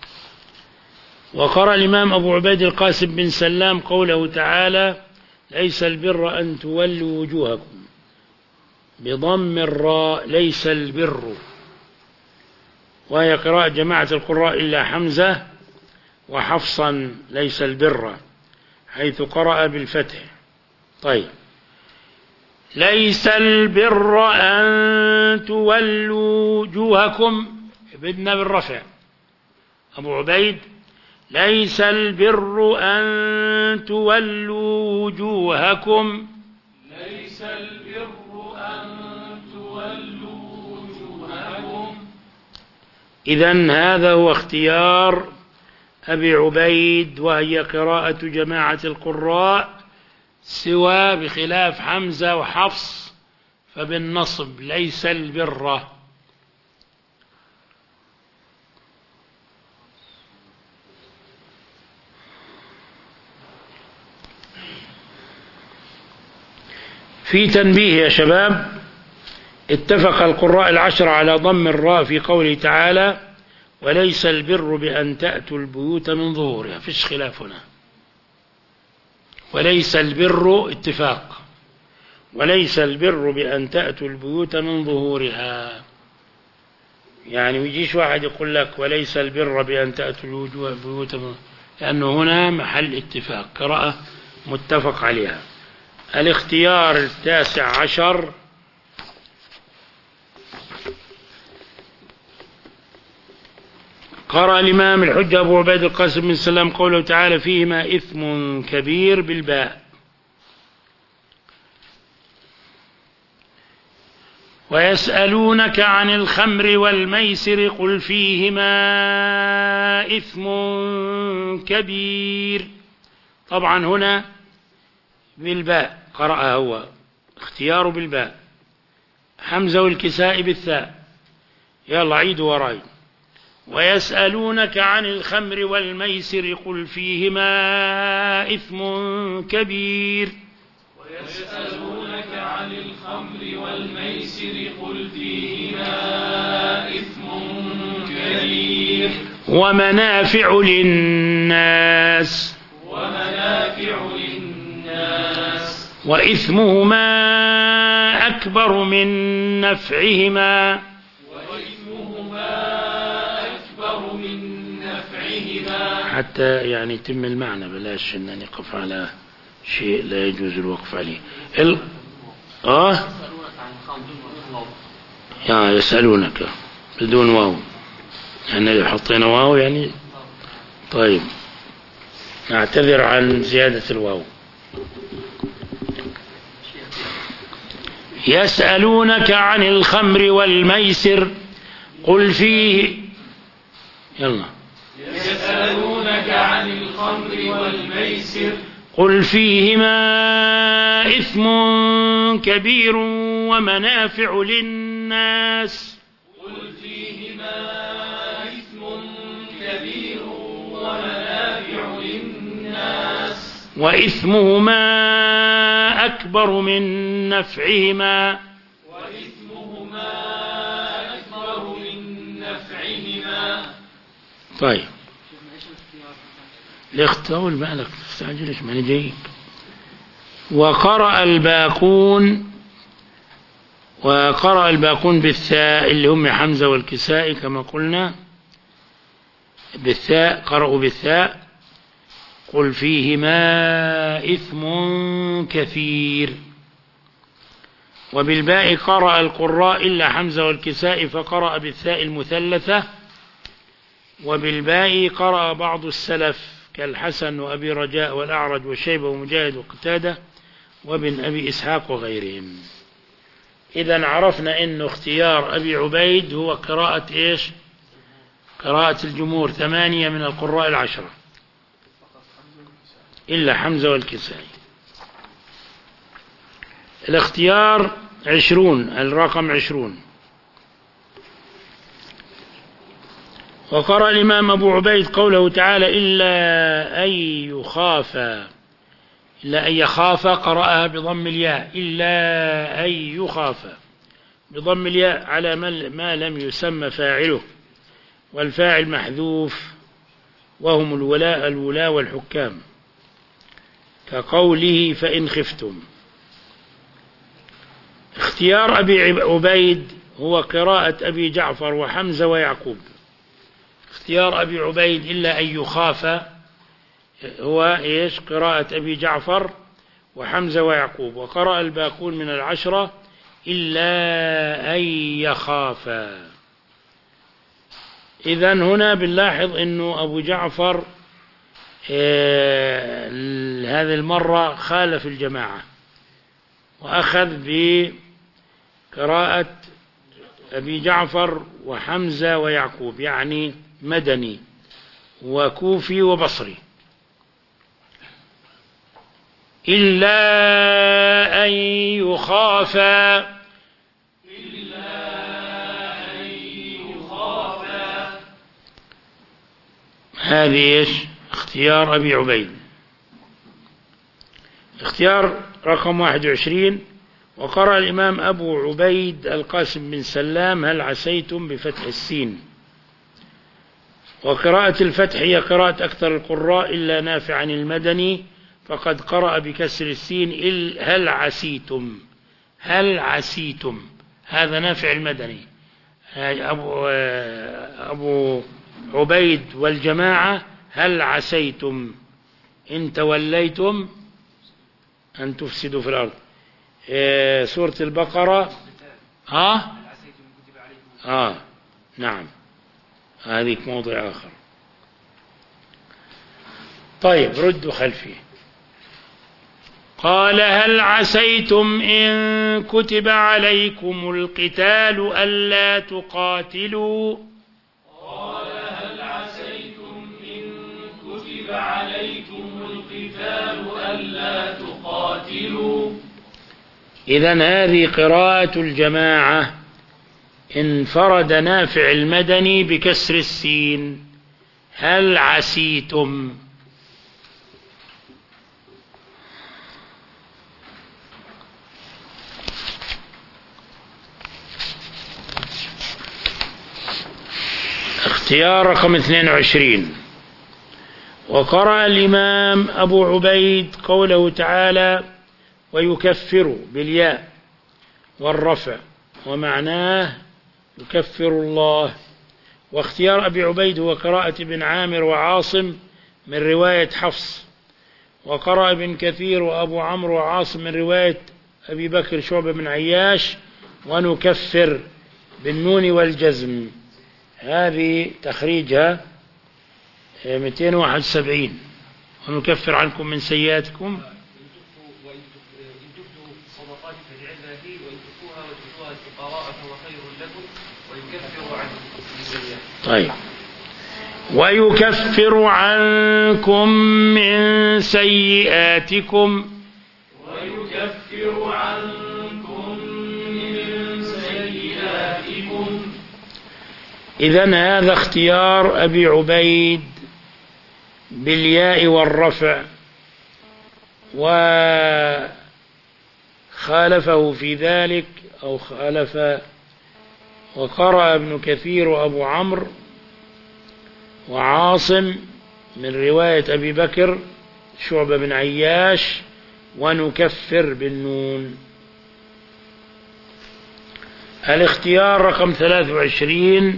وقرأ الإمام أبو عبيد القاسم بن سلام قوله تعالى ليس البر أن تولوا وجوهكم بضم الراء ليس البر، وهي قراءة جماعة القراء إلا حمزة وحفصا ليس البر، حيث قرأ بالفتح. طيب، ليس البر أن تولوا وجوهكم، بدنا بالرفع. أبو عبيد ليس البر أن تولوا وجوهكم، ليس البر أن تولوا وجوهكم. إذن هذا هو اختيار أبي عبيد، وهي قراءة جماعة القراء سوى بخلاف حمزة وحفص، فبالنصب ليس البر. في تنبيه يا شباب، اتفق القراء العشرة على ضم الراء في قوله تعالى وليس البر بأن تأتوا البيوت من ظهورها، فيش خلاف هنا، وليس البر اتفاق، وليس البر بأن تأتوا البيوت من ظهورها. يعني ويجيش واحد يقول لك وليس البر بأن تأتوا البيوت من، لأنه هنا محل اتفاق، قراءة متفق عليها. الاختيار التاسع عشر قرأ الإمام الحجة أبو عبيد القاسم بن سلام قوله تعالى فيهما إثم كبير بالباء. ويسألونك عن الخمر والميسر قل فيهما إثم كبير. طبعا هنا بالباء قرأها هو، اختيار بالباء، حمزة والكساء بالثاء. يلا عيدوا وراي. ويسألونك عن الخمر والميسر قل فيهما إثم كبير. ويسألونك عن الخمر والميسر قل فيهما إثم كبير ومنافع للناس ومنافع للناس وإثمهما أكبر من نفعهما أكبر من نفعهما. حتى يعني يتم المعنى، بلاش أن نقف على شيء لا يجوز الوقف عليه. ال... آه يا يسألونك بدون واو، يعني لو حطينا واو يعني. طيب نعتذر عن زيادة الواو. يسألونك عن الخمر والميسر قل فيه يلا يسألونك عن الخمر والميسر قل فيهما إثم كبير ومنافع للناس قل فيهما إثم كبير ومنافع للناس وإثمهما أكبر من نفعهما وإثمهما أكبر من نفعهما. طيب الاختول بالك تستعجلش ما نجيب. وقرأ الباقون وقرأ الباقون بالثاء اللي هم حمزة والكسائي كما قلنا، بالثاء قرأوا بالثاء قل فيهما إثم كثير. وبالباء قرأ القراء إلا حمزة والكسائي فقرأ بالثاء المثلثة. وبالباء قرأ بعض السلف كالحسن وأبي رجاء والأعرج وشيبة ومجاهد وقتادة وابن أبي إسحاق وغيرهم. إذن عرفنا أن اختيار أبي عبيد هو قراءة إيش؟ قراءة الجمهور، ثمانية من القراء العشرة إلا حمزة والكسائي. الاختيار عشرون، الرقم عشرون. وقرأ الإمام أبو عبيد قوله تعالى إلا أن يخاف، إلا أن يخاف قرأها بضم الياء، إلا أن يخاف بضم الياء على ما لم يسمى فاعله، والفاعل محذوف وهم الولاء الولاء والحكام، كقوله فإن خفتم. اختيار أبي عبيد هو قراءة أبي جعفر وحمزة ويعقوب. اختيار أبي عبيد إلا أن يخاف هو إيش؟ قراءة أبي جعفر وحمزة ويعقوب. وقرأ الباقون من العشرة إلا أن يخافا. إذن هنا بنلاحظ أنه أبو جعفر آه هذه المرة خالف الجماعة وأخذ بقراءة أبي جعفر وحمزة ويعقوب، يعني مدني وكوفي وبصري. إلا أن يخافا، إلا أن يخافا. هذه إيش؟ اختيار أبي عبيد. اختيار رقم واحد وعشرين وقرأ الإمام أبو عبيد القاسم بن سلام هل عسيتم بفتح السين. وقراءة الفتح هي قراءة أكثر القراء إلا نافع عن المدني، فقد قرأ بكسر السين هل عسيتم، هل عسيتم، هذا نافع المدني. أبو, أبو عبيد والجماعة هل عسيتم إن توليتم أن تفسدوا في الأرض. سورة البقرة ها آه نعم، هذه موضع آخر. طيب ردوا خلفي. قال هل عسيتم إن كتب عليكم القتال ألا تقاتلوا. قال هل عسيتم إن كتب عليكم القتال ألا تقاتلوا. إذن هذه قراءة الجماعة، انفرد نافع المدني بكسر السين هل عسيتم. اختيار رقم اثنين وعشرين. وقرأ الإمام أبو عبيد قوله تعالى ويكفر بالياء والرفع ومعناه يكفر الله. واختيار أبي عبيد هو قراءة ابن عامر وعاصم من رواية حفص. وقرأ ابن كثير وأبو عمرو وعاصم من رواية أبي بكر شعبة بن عياش ونكفر بالنون والجزم. هذه تخريجها مئتين وواحد وسبعين. ونكفر عنكم من سيئاتكم طيب ويكفر عنكم من سيئاتكم ويكفر عنكم من سيئاتكم. إذن هذا اختيار أبي عبيد بالياء والرفع، وخالفه في ذلك أو خالف. وقرأ ابن كثير وأبو عمرو وعاصم من رواية أبي بكر شعبة بن عياش ونكفر بالنون. الاختيار رقم ثلاثة وعشرين.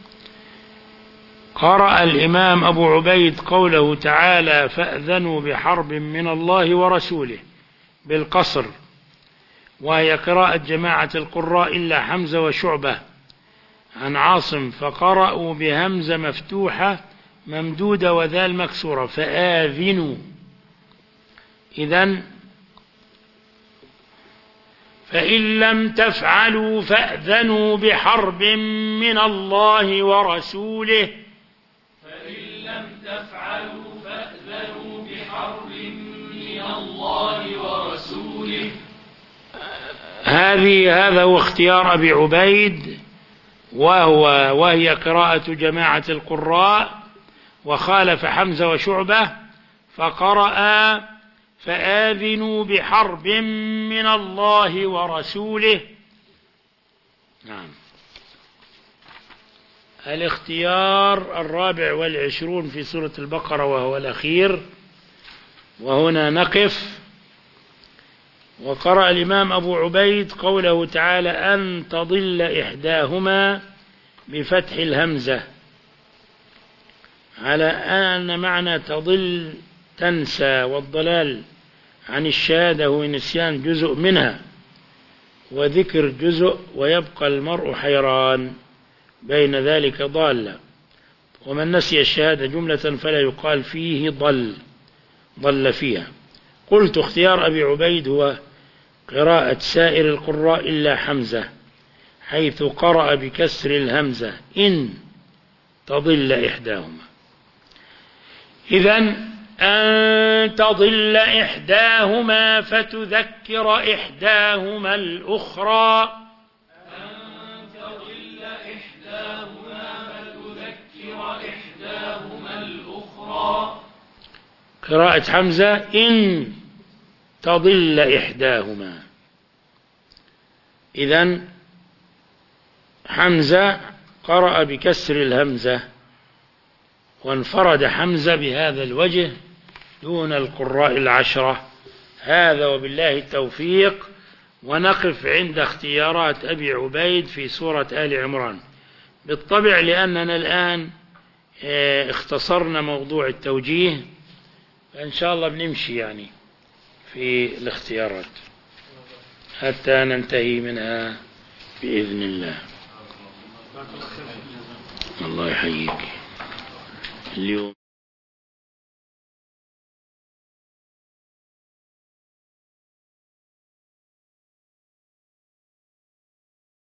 قرأ الإمام أبو عبيد قوله تعالى فأذنوا بحرب من الله ورسوله بالقصر، وهي قراءة جماعة القراء إلا حمزة وشعبة عن عاصم، فقرأوا بهمزة مفتوحة ممدودة وذال مكسورة فآذنوا. إذن فإن لم تفعلوا فأذنوا بحرب من الله ورسوله. فإن لم تفعلوا فأذنوا بحرب من الله ورسوله. هذه هذا هو اختيار أبي عبيد، وهو وهي قراءة جماعة القراء، وخالف حمزة وشعبة فقرأ فآذنوا بحرب من الله ورسوله. نعم. الاختيار الرابع والعشرون في سورة البقرة وهو الأخير، وهنا نقف. وقرأ الإمام أبو عبيد قوله تعالى أن تضل إحداهما بفتح الهمزة، على أن معنى تضل تنسى، والضلال عن الشهادة ونسيان جزء منها، وذكر جزء، ويبقى المرء حيران بين ذلك ضالة. ومن نسي الشهادة جملة فلا يقال فيه ضل ضل فيها. قلت اختيار أبي عبيد هو قراءة سائر القراء إلا حمزة، حيث قرأ بكسر الهمزة إن تضل إحداهما. إذن أن تضل إحداهما فتذكر إحداهما الأخرى. أن تضل إحداهما فتذكر إحداهما الأخرى. قراءة حمزة إن تضل إحداهما. إذن حمزة قرأ بكسر الهمزة، وانفرد حمزة بهذا الوجه دون القراء العشرة. هذا وبالله التوفيق. ونقف عند اختيارات أبي عبيد في سورة آل عمران. بالطبع لأننا الآن اختصرنا موضوع التوجيه، فإن شاء الله بنمشي يعني في الاختيارات حتى ننتهي منها بإذن الله. الله يحييك. اليوم